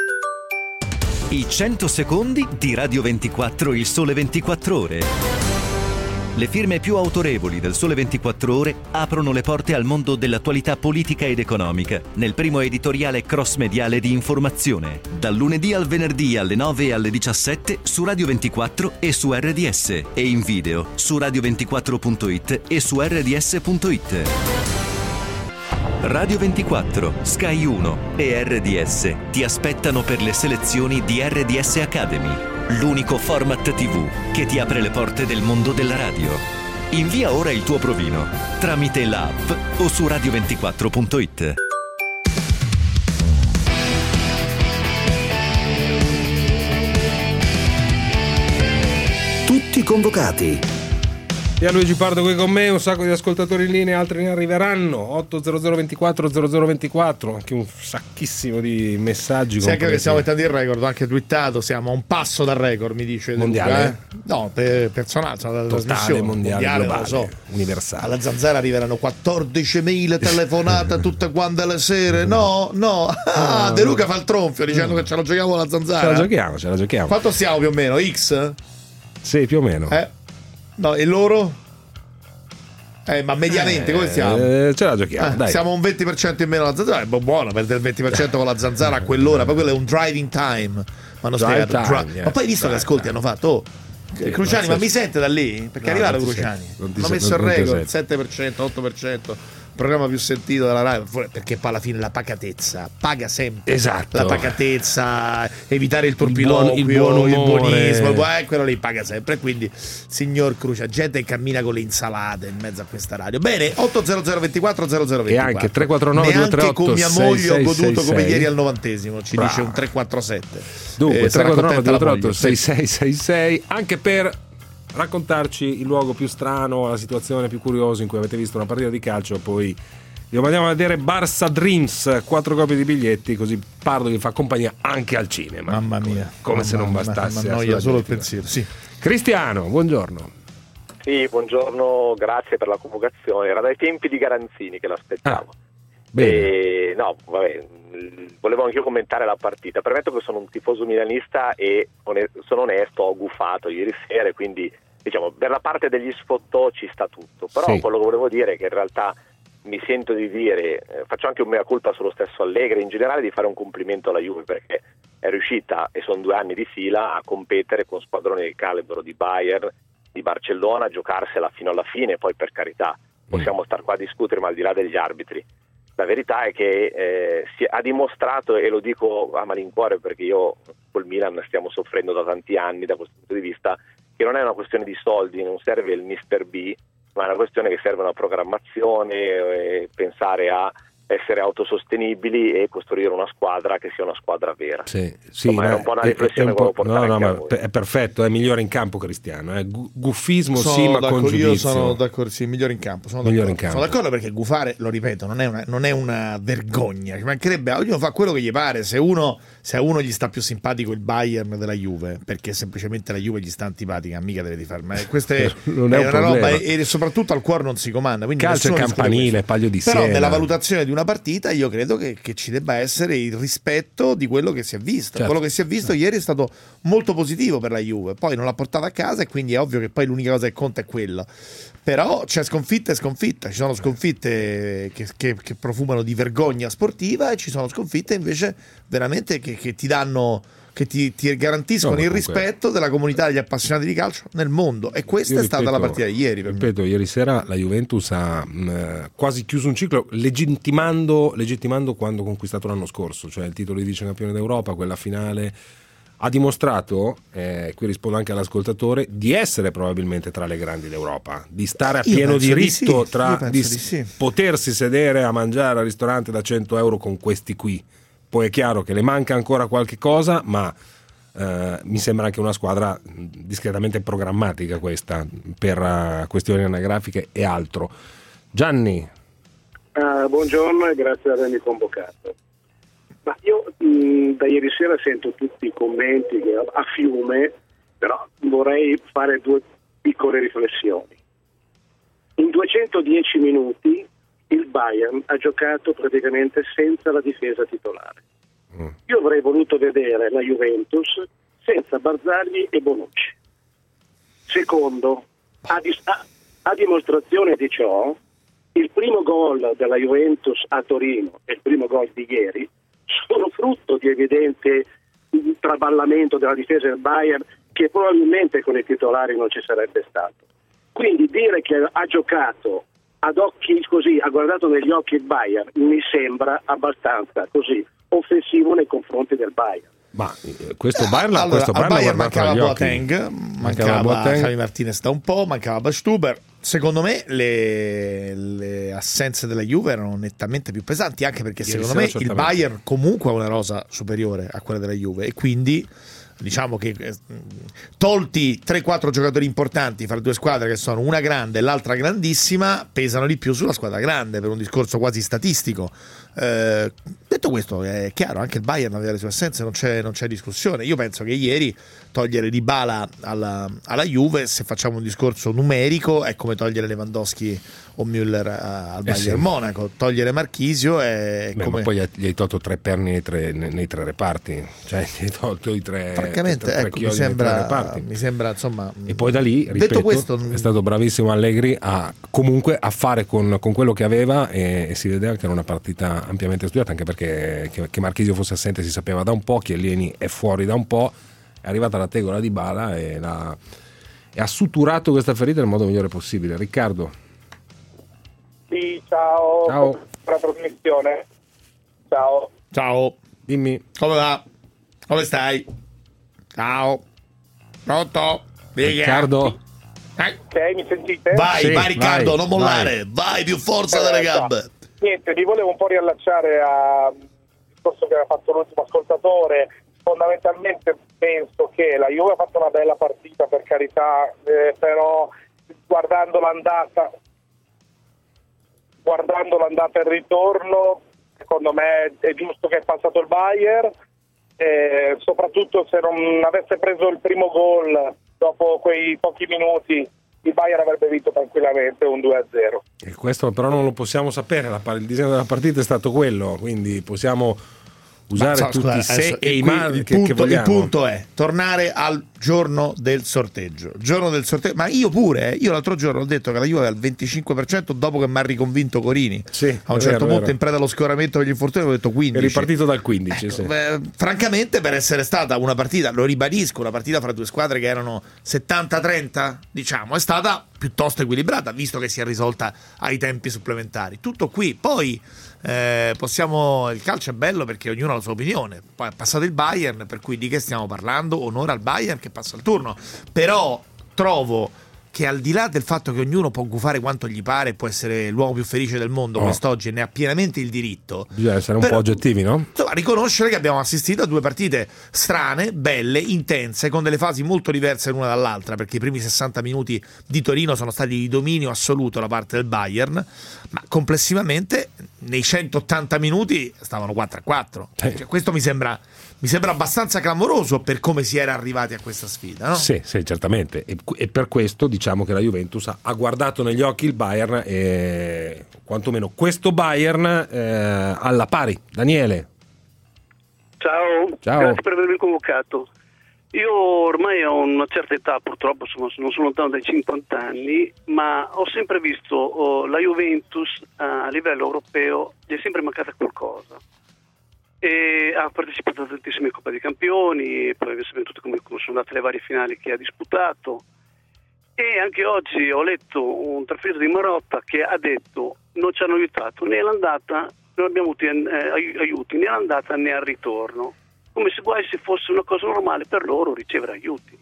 I cento secondi di Radio ventiquattro, il Sole ventiquattro Ore. Le firme più autorevoli del Sole ventiquattro Ore aprono le porte al mondo dell'attualità politica ed economica nel primo editoriale cross-mediale di informazione, dal lunedì al venerdì alle nove e alle diciassette su Radio ventiquattro e su R D S, e in video su radio ventiquattro punto it e su R D S punto it. Radio ventiquattro, Sky uno e R D S ti aspettano per le selezioni di R D S Academy, l'unico format tivù che ti apre le porte del mondo della radio. Invia ora il tuo provino tramite l'app o su radio ventiquattro punto it. Tutti convocati. Luigi Pardo qui con me, un sacco di ascoltatori in linea, altri ne arriveranno. otto zero zero ventiquattro zero zero ventiquattro, anche un sacchissimo di messaggi. Sì, anche che stiamo mettendo il record, ho anche twittato, siamo a un passo dal record, mi dice mondiale. Luca, eh? No, per personale, cioè, la trasmissione mondiale, mondiale non lo so. Universale. Alla Zanzara arriveranno quattordicimila telefonate tutte quante le sere. No, no. Ah, De Luca fa il tronfio dicendo mm. che ce la giochiamo alla Zanzara. Ce la giochiamo, ce la giochiamo. Quanto stiamo più o meno? X? Sì, più o meno. Eh? No, e loro? Eh, ma mediamente come stiamo? Eh, ce la giochiamo, eh, dai. Siamo un venti per cento in meno alla Zanzara, è buono perdere il venti per cento con la Zanzara a quell'ora, poi quello è un driving time. Ma hanno Drive spiegato, time, dri- yes, ma poi visto che ascolti time. hanno fatto oh, Sì, Cruciani, ma mi sente da lì? Perché è no, arrivato non Cruciani. Non hanno messo il record, sette per cento, otto per cento. Programma più sentito della Rai, perché poi alla fine la pacatezza paga sempre. Esatto. La pacatezza, evitare il torpiloquio, il, buon, il, il buonismo, il, eh, quello lì paga sempre. Quindi, signor Crucia, gente che cammina con le insalate in mezzo a questa radio. Bene, otto zero zero ventiquattro zero zero ventiquattro. E anche tre quattro nove due tre otto con mia moglie ho goduto come ieri al novantesimo, ci Bravo. dice un tre quattro sette. Dunque, eh, tre quattro nove due tre otto sei sei sei sei sei, anche per raccontarci il luogo più strano, la situazione più curiosa in cui avete visto una partita di calcio, poi lo mandiamo a vedere. Barça Dreams, quattro copie di biglietti, così Pardo gli fa compagnia anche al cinema. Mamma mia, come mamma, se non bastasse. Mi annoia solo il pensiero, sì. Cristiano, buongiorno. Sì, buongiorno, grazie per la convocazione. Era dai tempi di Garanzini che l'aspettavo. Ah, bene. E, no, vabbè, volevo anch'io commentare la partita. Permetto che sono un tifoso milanista e one- sono onesto, ho gufato ieri sera, quindi diciamo per la parte degli sfottò ci sta tutto. Però sì. quello che volevo dire è che in realtà mi sento di dire, eh, faccio anche un mea culpa sullo stesso Allegri, in generale di fare un complimento alla Juve, perché è riuscita, e sono due anni di fila, a competere con squadroni del calibro di Bayern, di Barcellona, a giocarsela fino alla fine. Poi per carità possiamo star qua a discutere, ma al di là degli arbitri, la verità è che eh, si ha dimostrato, e lo dico a malincuore perché io col Milan stiamo soffrendo da tanti anni da questo punto di vista, che non è una questione di soldi, non serve il mister B, ma è una questione che serve una programmazione, eh, pensare a essere autosostenibili e costruire una squadra che sia una squadra vera. Sì, sì, Insomma, era un po' una riflessione che volevo portare. No, no, anche ma a voi. è perfetto, è migliore in campo Cristiano, eh. Guffismo Sono sì, ma con d'accordo, giudizio. io sono d'accordo, sì, migliore in campo. Sono Migliore d'accordo. in campo. Sono d'accordo perché gufare, lo ripeto, non è una, non è una vergogna. Ci mancherebbe, ognuno fa quello che gli pare. Se uno, se a uno gli sta più simpatico il Bayern della Juve, perché semplicemente la Juve gli sta antipatica, mica deve di fare. Ma questa è, non è, è un una problema. roba, e, e soprattutto al cuore non si comanda. Quindi Calcio è nessuno discute campanile, questo. paglio di Però Siena. nella valutazione di una partita io credo che, che ci debba essere il rispetto di quello che si è visto. Certo. Quello che si è visto ieri è stato molto positivo per la Juve, poi non l'ha portata a casa e quindi è ovvio che poi l'unica cosa che conta è quella. Però c'è sconfitta e sconfitta, ci sono sconfitte che, che, che profumano di vergogna sportiva e ci sono sconfitte invece veramente che, che ti danno, che ti, ti garantiscono No, il comunque, rispetto della comunità degli appassionati di calcio nel mondo, e questa io è stata ripeto- la partita di ieri per me. Ripeto, ieri sera la Juventus ha mh, quasi chiuso un ciclo, legittimando, legittimando quando ha conquistato l'anno scorso, cioè il titolo di vicecampione d'Europa, quella finale. Ha dimostrato, eh, qui rispondo anche all'ascoltatore, di essere probabilmente tra le grandi d'Europa, di stare a Io pieno penso di diritto, sì, tra io penso di, di sì. potersi sedere a mangiare al ristorante da cento euro con questi qui. Poi è chiaro che le manca ancora qualche cosa, ma eh, mi sembra anche una squadra discretamente programmatica questa, per uh, questioni anagrafiche e altro. Gianni. Ah, buongiorno e grazie di avermi convocato. Ma io mh, da ieri sera sento tutti i commenti che a fiume, però vorrei fare due piccole riflessioni. In duecentodieci minuti il Bayern ha giocato praticamente senza la difesa titolare. Mm. Io avrei voluto vedere la Juventus senza Barzagli e Bonucci. Secondo, a, dis- a, a dimostrazione di ciò, il primo gol della Juventus a Torino e il primo gol di ieri sono frutto di evidente traballamento della difesa del Bayern, che probabilmente con i titolari non ci sarebbe stato. Quindi dire che ha giocato ad occhi così, ha guardato negli occhi il Bayern, mi sembra abbastanza così offensivo nei confronti del Bayern. Ma eh, questo Bayern, allora, questo al Bayern Bayern mancava Boateng, mancava, mancava Javi Martinez da un po', mancava Bastuber. Secondo me le, le assenze della Juve erano nettamente più pesanti, anche perché Ieri secondo me sera il certamente. Bayern comunque ha una rosa superiore a quella della Juve, e quindi diciamo che eh, tolti tre quattro giocatori importanti fra le due squadre, che sono una grande e l'altra grandissima, pesano di più sulla squadra grande per un discorso quasi statistico. Eh, detto questo, è chiaro, anche il Bayern aveva le sue assenze, non c'è, non c'è discussione. Io penso che ieri togliere Dybala alla, alla Juve, se facciamo un discorso numerico, è come togliere Lewandowski o Müller al Bayern eh sì. Monaco. Togliere Marchisio è Beh, come... ma poi gli hai tolto tre perni nei tre, nei tre reparti, cioè gli hai tolto i tre, francamente tre, tre ecco, mi chiodi nei tre sembra, reparti. mi sembra insomma, e poi da lì, ripeto, detto questo, è stato bravissimo Allegri a comunque a fare con, con quello che aveva, e, e si vedeva che era una partita ampiamente studiata, anche perché che, che Marchisio fosse assente si sapeva da un po', Chiellini è fuori da un po', è arrivata la tegola di Dybala e, la, e ha suturato questa ferita nel modo migliore possibile. Riccardo. Sì, ciao. Ciao. Buona trasmissione. Ciao. Ciao. Dimmi. Come va? Come stai? Ciao. Pronto? Riccardo. Ok, mi sentite? Vai, Sì, vai Riccardo, vai, non mollare, vai, vai. più forza delle gambe. Niente, vi volevo un po' riallacciare al discorso che aveva fatto l'ultimo ascoltatore. Fondamentalmente penso che la Juve ha fatto una bella partita, per carità, eh, però guardando l'andata guardando l'andata e il ritorno, secondo me è giusto che è passato il Bayern, eh, soprattutto se non avesse preso il primo gol dopo quei pochi minuti, il Bayern avrebbe vinto tranquillamente un due a zero. E questo però non lo possiamo sapere, la, il disegno della partita è stato quello, quindi possiamo usare so, tutti scusa, i se adesso, e i qui ma il che, punto, che vogliamo. il punto è tornare al giorno del sorteggio. Giorno del sorteggio, ma io pure, eh, io l'altro giorno ho detto che la Juve aveva il venticinque per cento dopo che mi ha riconvinto Corini. Sì, a un è certo vero, punto vero. in preda allo scoramento per gli infortuni ho detto quindici. È ripartito dal quindici, Ecco, sì. beh, francamente, per essere stata una partita, lo ribadisco, una partita fra due squadre che erano settanta trenta, diciamo, è stata piuttosto equilibrata, visto che si è risolta ai tempi supplementari. Tutto qui. Poi eh, possiamo, il calcio è bello perché ognuno ha la sua opinione. Poi è passato il Bayern, per cui di che stiamo parlando? Onore al Bayern che passa il turno. Però trovo che al di là del fatto che ognuno può gufare quanto gli pare, può essere l'uomo più felice del mondo, Oh. quest'oggi ne ha pienamente il diritto. Bisogna essere un Però, po' oggettivi, no? insomma, riconoscere che abbiamo assistito a due partite strane, belle, intense, con delle fasi molto diverse l'una dall'altra, perché i primi sessanta minuti di Torino sono stati di dominio assoluto da parte del Bayern, ma complessivamente nei centottanta minuti stavano quattro a quattro. Sì. Cioè, questo mi sembra mi sembra abbastanza clamoroso per come si era arrivati a questa sfida, no? Sì, sì, certamente. E, e per questo diciamo che la Juventus ha, ha guardato negli occhi il Bayern e quantomeno questo Bayern eh, alla pari. Daniele. Ciao, Ciao. grazie per avermi convocato. Io ormai ho una certa età, purtroppo insomma, non sono lontano dai cinquanta anni, ma ho sempre visto oh, la Juventus a livello europeo, gli è sempre mancata qualcosa. E ha partecipato a tantissime Coppe dei Campioni, poi sapete tutti come sono andate le varie finali che ha disputato. E anche oggi ho letto un trasferito di Marotta che ha detto non ci hanno aiutato né all'andata, non abbiamo avuto eh, aiuti né all'andata né al ritorno, come se quasi fosse una cosa normale per loro ricevere aiuti.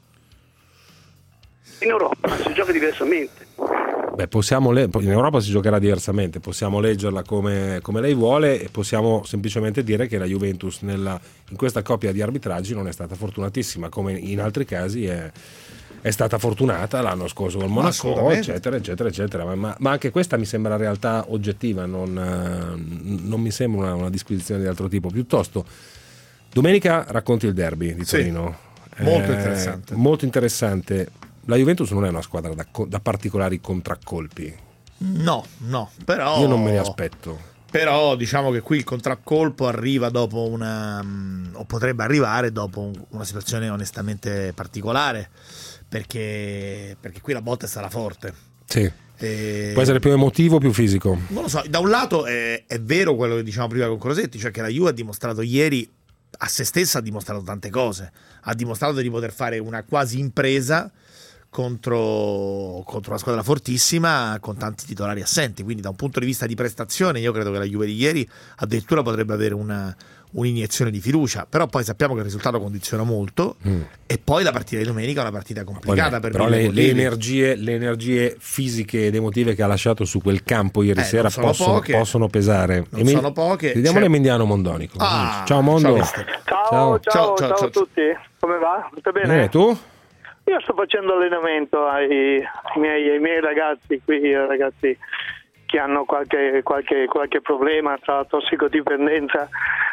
In Europa si gioca diversamente. Beh, possiamo le- in Europa si giocherà diversamente, possiamo leggerla come, come lei vuole e possiamo semplicemente dire che la Juventus nella, in questa coppia di arbitraggi non è stata fortunatissima, come in altri casi è, è stata fortunata l'anno scorso col Monaco, eccetera, eccetera, eccetera. Ma, ma, ma anche questa mi sembra realtà oggettiva, non, eh, non mi sembra una, una disquisizione di altro tipo. Piuttosto, domenica racconti il derby di Sì, Torino. molto Eh, interessante. Molto interessante. La Juventus non è una squadra da, co- da particolari contraccolpi. No, no, però Io non me ne aspetto. Però diciamo che qui il contraccolpo arriva dopo una o potrebbe arrivare dopo un, una situazione onestamente particolare, perché perché qui la botta è stata forte. Sì. E... Può essere più emotivo o più fisico? Non lo so, da un lato è, è vero quello che dicevamo prima con Crosetti, cioè che la Juve ha dimostrato ieri, a se stessa ha dimostrato tante cose, ha dimostrato di poter fare una quasi impresa contro, contro una squadra fortissima con tanti titolari assenti, quindi da un punto di vista di prestazione io credo che la Juve di ieri addirittura potrebbe avere una, un'iniezione di fiducia, però poi sappiamo che il risultato condiziona molto mm. e poi la partita di domenica è una partita complicata. Poi, per però le, le, energie, le energie fisiche ed emotive che ha lasciato su quel campo ieri eh, sera possono, possono pesare. Non sono poche. Vediamo C'è... Emiliano Mondonico. Ah, ciao Mondo. Ciao Ciao, ciao, ciao, ciao, ciao a tutti. Come va? Tutto bene? Eh, tu? Io sto facendo allenamento ai, ai, miei, ai miei ragazzi qui, ragazzi che hanno qualche, qualche, qualche problema tra tossicodipendenza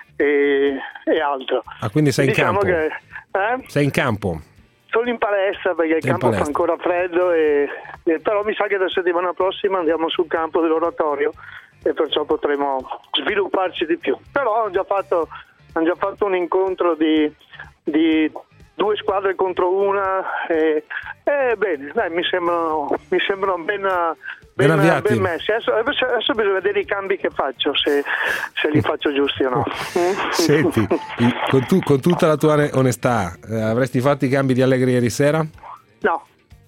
e, e altro. Ah, quindi sei in diciamo campo? Che, eh? Sei in campo? Sono in palestra perché il Sei in campo fa palestra. ancora freddo, e, e, però mi sa che la settimana prossima andiamo sul campo dell'oratorio e perciò potremo svilupparci di più. Però hanno già fatto, hanno già fatto un incontro di, di due squadre contro una e, e bene, dai, mi sembrano, mi sembrano ben, Ben ben, avviati. ben messi. Adesso, adesso, adesso bisogna vedere i cambi che faccio, se, se li faccio giusti o no. Senti, il- con, tu- con tutta la tua onestà, eh, avresti fatto i cambi di Allegri ieri sera? No,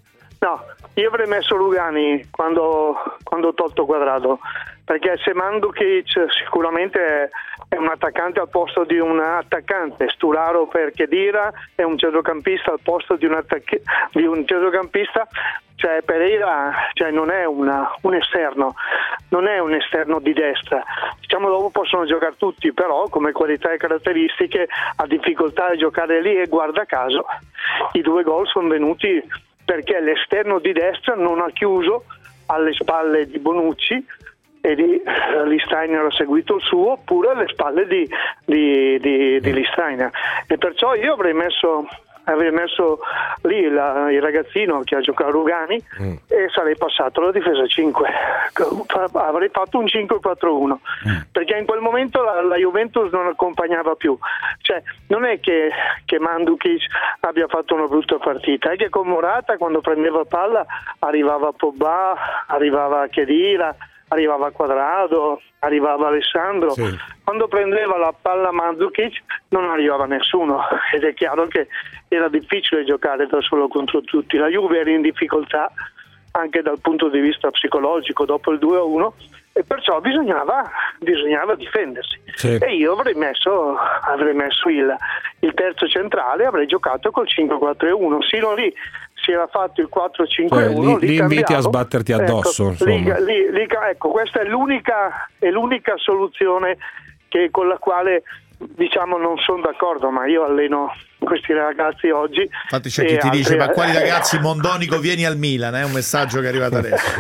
no, io avrei messo Rugani quando, quando ho tolto Quadrado, perché se Mandzukic sicuramente è, è un attaccante al posto di un attaccante, Sturaro per Khedira è un centrocampista al posto di un, attacch- di un centrocampista, cioè Pereira cioè non è una, un esterno, non è un esterno di destra, diciamo dopo possono giocare tutti, però come qualità e caratteristiche ha difficoltà a giocare lì e guarda caso i due gol sono venuti perché l'esterno di destra non ha chiuso alle spalle di Bonucci e di eh, Lichtsteiner ha seguito il suo, oppure alle spalle di, di, di, di Lichtsteiner, e perciò io avrei messo avrei messo lì la, il ragazzino che ha giocato Rugani Mm. e sarei passato alla difesa cinque, avrei fatto un cinque quattro uno perché in quel momento la, la Juventus non accompagnava più, cioè non è che, che Mandzukic abbia fatto una brutta partita, è che con Morata quando prendeva palla arrivava Pogba, arrivava Khedira, arrivava Quadrado, arrivava Alessandro, Sì. quando prendeva la palla Mandzukic non arrivava nessuno ed è chiaro che era difficile giocare da solo contro tutti. La Juve era in difficoltà anche dal punto di vista psicologico dopo il due a uno e perciò bisognava, bisognava difendersi. Sì. E io avrei messo, avrei messo il, il terzo centrale, avrei giocato col cinque quattro uno, sino lì si era fatto il quattro cinque uno, Cioè, lì- lì inviti cambiavo. a sbatterti addosso, Ecco, lì- insomma. lì- lì- ecco, questa è l'unica, è l'unica soluzione che, con la quale diciamo non sono d'accordo, ma io alleno questi ragazzi oggi. Infatti c'è e chi ti altri- dice: ma quali ragazzi, Mondonico vieni al Milan, è un messaggio che è arrivato adesso.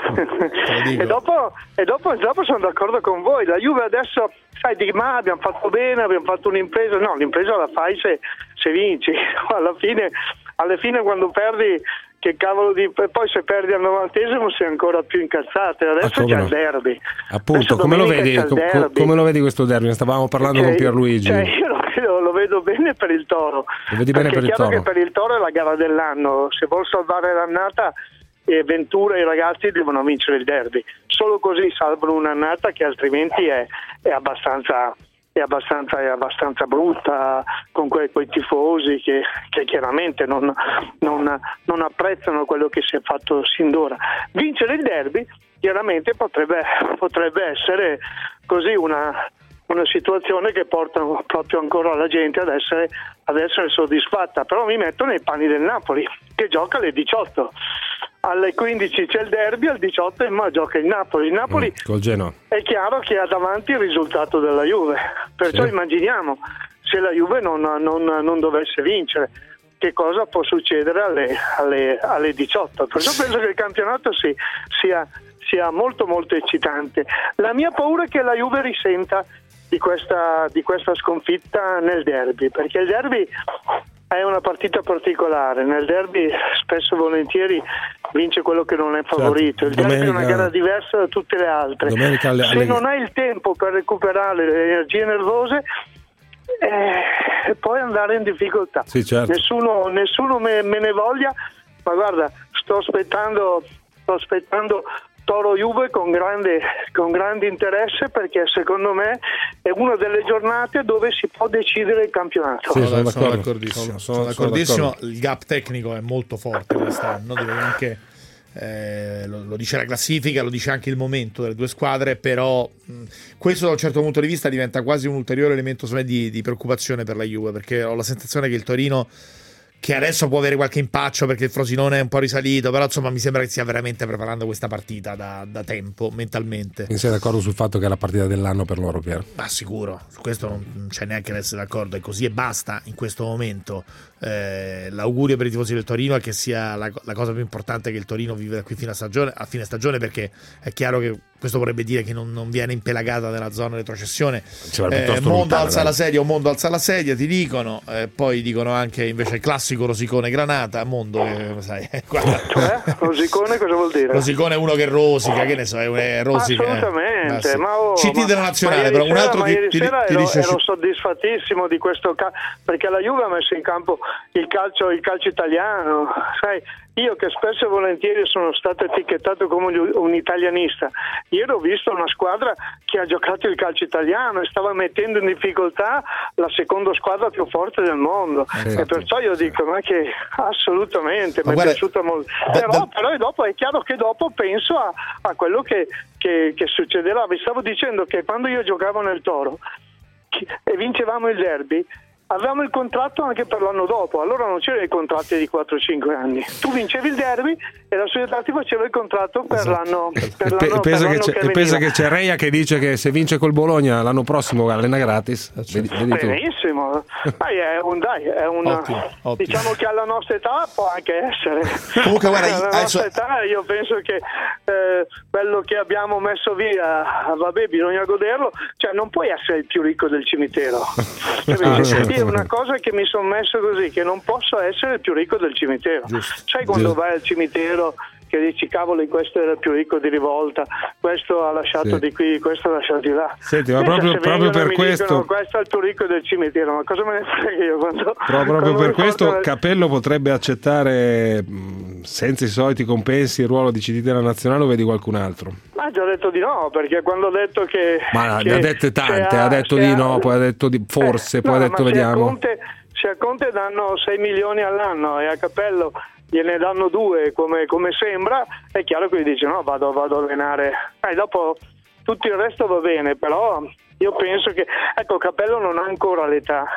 Te lo dico. E dopo, e dopo, dopo sono d'accordo con voi, la Juve adesso, sai, di ma abbiamo fatto bene, abbiamo fatto un'impresa, no, l'impresa la fai se, se vinci, alla fine, alla fine quando perdi, che cavolo di, poi se perdi al novantesimo sei ancora più incazzato, adesso Ah, come c'è no. il derby. Appunto, Adesso come lo, domenica vedi, c'è il co- co- derby. come lo vedi questo derby? Ne stavamo parlando Cioè, con Pierluigi. cioè, io lo vedo, lo vedo bene per il Toro. Lo vedi bene Perché per il è chiaro Toro. che per il Toro è la gara dell'anno. Se vuol salvare l'annata, eh, Ventura e i ragazzi devono vincere il derby. Solo così salvano un'annata che altrimenti è, è abbastanza è abbastanza, è abbastanza brutta, con quei, quei tifosi che, che chiaramente non, non, non apprezzano quello che si è fatto sin d'ora. Vincere il derby chiaramente potrebbe, potrebbe essere così una, una situazione che porta proprio ancora la gente ad essere, ad essere soddisfatta, però mi metto nei panni del Napoli che gioca alle diciotto, alle quindici c'è il derby, alle diciotto ma gioca il Napoli. Il Napoli Mm, col Genoa. è chiaro che ha davanti il risultato della Juve, perciò Sì. immaginiamo se la Juve non, non, non dovesse vincere che cosa può succedere alle, alle, alle diciotto. Perciò penso che il campionato sì, sia, sia molto molto eccitante. La mia paura è che la Juve risenta di questa, di questa sconfitta nel derby, perché il derby è una partita particolare, nel derby spesso e volentieri vince quello che non è favorito, il derby è una domenica- gara diversa da tutte le altre. Domenica alle- Se alle- non hai il tempo per recuperare le energie nervose eh, puoi andare in difficoltà. Sì, certo. Nessuno, nessuno me, me ne voglia, ma guarda, sto aspettando, sto aspettando Toro Juve con grande, con grande interesse, perché secondo me è una delle giornate dove si può decidere il campionato. Sì, sono sono d'accordo. d'accordissimo. Sono- Sono sono- sono d'accordissimo. d'accordo. Il gap tecnico è molto forte quest'anno, deve anche, eh, lo, lo dice la classifica, lo dice anche il momento delle due squadre, però mh, questo da un certo punto di vista diventa quasi un ulteriore elemento secondo me, di, di preoccupazione per la Juve, perché ho la sensazione che il Torino che adesso può avere qualche impaccio perché il Frosinone è un po' risalito, però insomma mi sembra che stia veramente preparando questa partita da, da tempo, mentalmente. Sei d'accordo sul fatto che è la partita dell'anno per loro, Piero? Ma sicuro, su questo non, non c'è neanche da essere d'accordo, è così e basta in questo momento. Eh, l'augurio per i tifosi del Torino è che sia la, la cosa più importante che il Torino vive da qui fino a, stagione, a fine stagione, perché è chiaro che questo vorrebbe dire che non, non viene impelagata nella zona retrocessione. Eh, mondo alza la sedia, un mondo alza la sedia, ti dicono, eh, poi dicono anche invece il classico rosicone granata, mondo che sai, guarda. Eh? Rosicone cosa vuol dire? Rosicone è uno che rosica, che ne so, è rosica. Assolutamente, eh. ma, oh, C T ma della nazionale, ma però un sera, altro ma ti, ieri ti, sera ti ero, dice ero soddisfattissimo di questo ca- perché la Juve ha messo in campo il calcio, il calcio italiano, sai. Io che spesso e volentieri sono stato etichettato come un italianista, ieri ho visto una squadra che ha giocato il calcio italiano e stava mettendo in difficoltà la seconda squadra più forte del mondo, sì, e perciò io dico ma che assolutamente mi è piaciuto molto, da, però, da... però dopo è chiaro che dopo penso a, a quello che, che, che succederà. Vi stavo dicendo che quando io giocavo nel Toro e vincevamo il derby avevamo il contratto anche per l'anno dopo, allora non c'erano i contratti di quattro cinque anni, tu vincevi il derby e la società ti faceva il contratto per esatto. l'anno, per e l'anno, pensa, per che, l'anno c'è, che pensa che c'è Reia che dice che se vince col Bologna l'anno prossimo allena gratis. Vedi, vedi tu. Benissimo, dai, è un, dai, è un ottimo, ottimo. Diciamo che alla nostra età può anche essere. Comunque guarda, alla adesso... nostra età io penso che eh, quello che abbiamo messo via, vabbè, bisogna goderlo, cioè non puoi essere il più ricco del cimitero. ah, certo. Io una cosa che mi sono messo così, che non posso essere il più ricco del cimitero. Giusto. Sai quando Giusto. vai al cimitero che dici cavolo, questo era il più ricco di rivolta, questo ha lasciato sì. di qui, questo ha lasciato di là. Senti, ma proprio, proprio per questo dicono, questo è il più ricco del cimitero, ma cosa me ne frega io quando, proprio quando per questo porto... Capello potrebbe accettare senza i soliti compensi il ruolo di C D della nazionale, o vedi qualcun altro? Ma ha già detto di no, perché quando ho detto che ma che ne ha dette tante, ha, ha detto di ha, no, poi ha detto di forse, eh, poi no, ha detto ma vediamo. Se a, Conte, se a Conte danno sei milioni all'anno e a Capello gliene danno due come, come sembra, è chiaro che gli dice no, vado, vado a allenare. E eh, dopo tutto il resto va bene, però io penso che, ecco, Capello non ha ancora l'età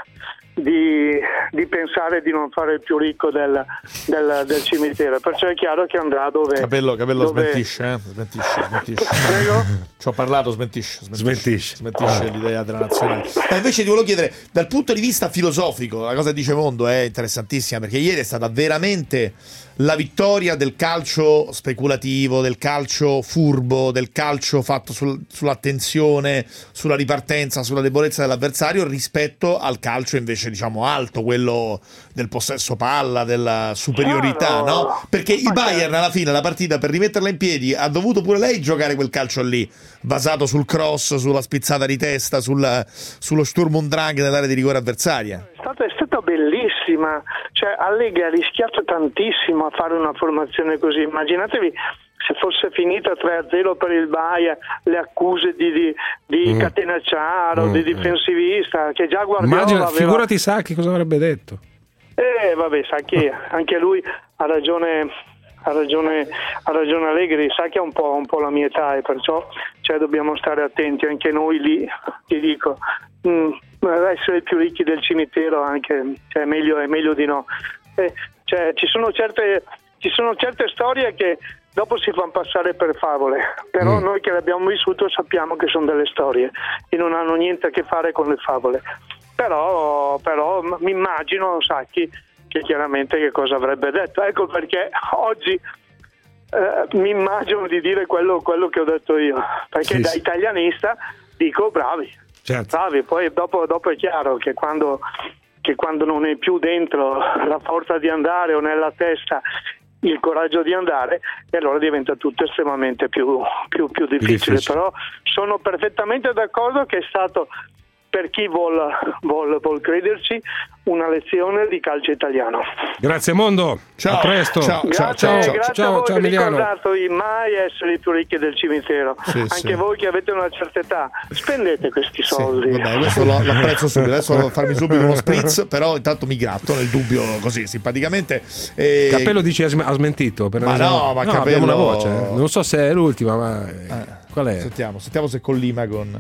di, di pensare di non fare il più ricco del, del, del cimitero, perciò è chiaro che andrà dove Capello, Capello dove... smentisce, eh? smentisce, smentisce. Prego? Ci ho parlato, smentisce, smentisce, smentisce, smentisce ah. l'idea della nazionale. Ma invece ti volevo chiedere, dal punto di vista filosofico, la cosa che dice Mondo è interessantissima, perché ieri è stata veramente la vittoria del calcio speculativo, del calcio furbo, del calcio fatto sul, sull'attenzione, sulla ripartenza, sulla debolezza dell'avversario, rispetto al calcio invece diciamo alto, quello del possesso palla, della superiorità, no? no? Perché il Bayern alla fine la partita, per rimetterla in piedi, ha dovuto pure lei giocare quel calcio lì, basato sul cross, sulla spizzata di testa, sul, sullo Sturm und Drang nell'area di rigore avversaria. È stata, è stata bellissima, cioè Allegri ha rischiato tantissimo a fare una formazione così. Immaginatevi se fosse finita tre a zero per il Bayern, le accuse di, di, di mm. catenacciaro, mm. di difensivista, che già Guardiola Immagina, aveva... figurati Sacchi cosa avrebbe detto. Eh vabbè, Sacchi, anche lui ha ragione, ha ragione, ha ragione Allegri, Sacchi ha un po', un po' la mia età e perciò cioè, dobbiamo stare attenti anche noi lì, ti dico. Mm, essere i più ricchi del cimitero anche, cioè, meglio, è meglio di no. Eh, cioè, ci sono certe ci sono certe storie che dopo si fanno passare per favole, però mm. noi che le abbiamo vissuto sappiamo che sono delle storie e non hanno niente a che fare con le favole. Però, però mi immagino Sacchi che chiaramente che cosa avrebbe detto. Ecco perché oggi eh, mi immagino di dire quello, quello che ho detto io, perché sì, da sì. italianista dico bravi, certo. bravi. Poi dopo, dopo è chiaro che quando, che quando non è più dentro la forza di andare o nella testa il coraggio di andare, e allora diventa tutto estremamente più, più, più difficile. difficile. Però sono perfettamente d'accordo che è stato, per chi vuol, vuol, vuol crederci, una lezione di calcio italiano. Grazie Mondo, ciao, a presto. Ciao, grazie, ciao, ciao, grazie ciao, a voi ciao, per Emiliano. ricordatevi mai essere i più ricchi del cimitero. Sì, anche sì. voi che avete una certa età, spendete questi soldi. Sì, vabbè, questo lo, l'apprezzo subito. Adesso devo farmi subito uno spritz, però intanto mi gratto nel dubbio così simpaticamente. E... Capello dice ha smentito. Per ma no, ma no, Capello... abbiamo una voce. Non so se è l'ultima, ma eh. qual è? Sentiamo, sentiamo se collima con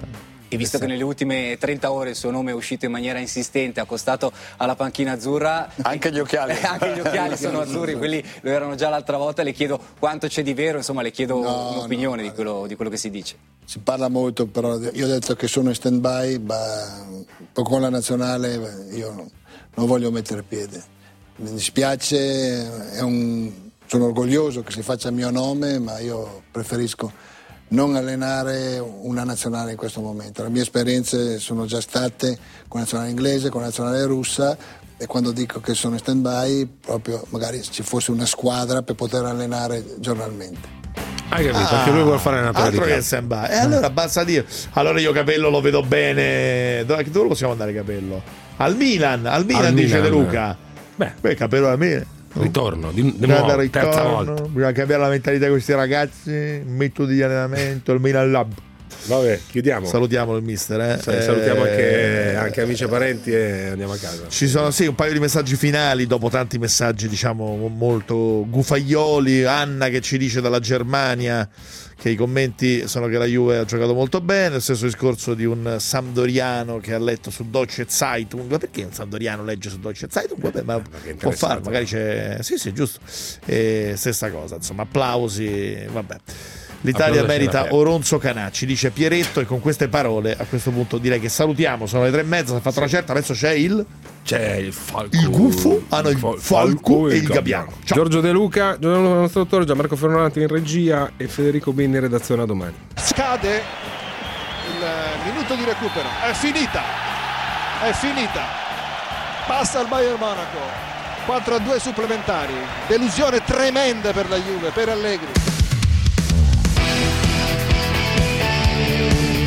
E visto che nelle ultime trenta ore il suo nome è uscito in maniera insistente, accostato alla panchina azzurra, anche gli occhiali, anche gli occhiali sono azzurri, quelli lo erano già l'altra volta. Le chiedo quanto c'è di vero, insomma, le chiedo no, un'opinione no, di, quello, di quello che si dice. Si parla molto, però io ho detto che sono in stand by, ma con la nazionale io non, non voglio mettere piede. Mi dispiace, è un, sono orgoglioso che si faccia il mio nome, ma io preferisco non allenare una nazionale in questo momento. Le mie esperienze sono già state con la nazionale inglese, con la nazionale russa, e quando dico che sono in stand by, proprio magari ci fosse una squadra per poter allenare giornalmente. Hai capito? Ah, anche lui vuole fare una altro che stand by. E eh, allora basta dire. Allora io Capello lo vedo bene. Dove, dove possiamo andare Capello? Al Milan, al Milan, al dice Milan. De Luca. Beh, Beh Capello al Milan. Ritorno di, di nuovo, ritorno, terza volta. Bisogna cambiare la mentalità di questi ragazzi, il metodo di allenamento, il Milan Lab. Vabbè, chiudiamo. Salutiamo il mister, eh? Sì, salutiamo anche, anche amici e parenti e andiamo a casa. Ci sono sì un paio di messaggi finali dopo tanti messaggi, diciamo, molto gufaglioli. Anna che ci dice dalla Germania che i commenti sono che la Juve ha giocato molto bene, lo stesso discorso di un sampdoriano che ha letto su Deutsche Zeitung. Ma perché un sampdoriano legge su Deutsche Zeitung? Vabbè, ma può farlo, magari c'è. Sì, sì, giusto. E stessa cosa, insomma, applausi, vabbè. L'Italia merita Oronzo Canacci, dice Pieretto, e con queste parole a questo punto direi che salutiamo. Sono le tre e mezza, si è fatto una certa, adesso c'è il c'è il falco, il gufo, ah no, il falco, falco e il gabbiano. Ciao. Giorgio De Luca, Giorgio nostro dottore, Gianmarco Ferrante in regia e Federico Bini in redazione. A domani. Scade il minuto di recupero, è finita, è finita, passa il Bayern Monaco, quattro a due supplementari, delusione tremenda per la Juve, per Allegri.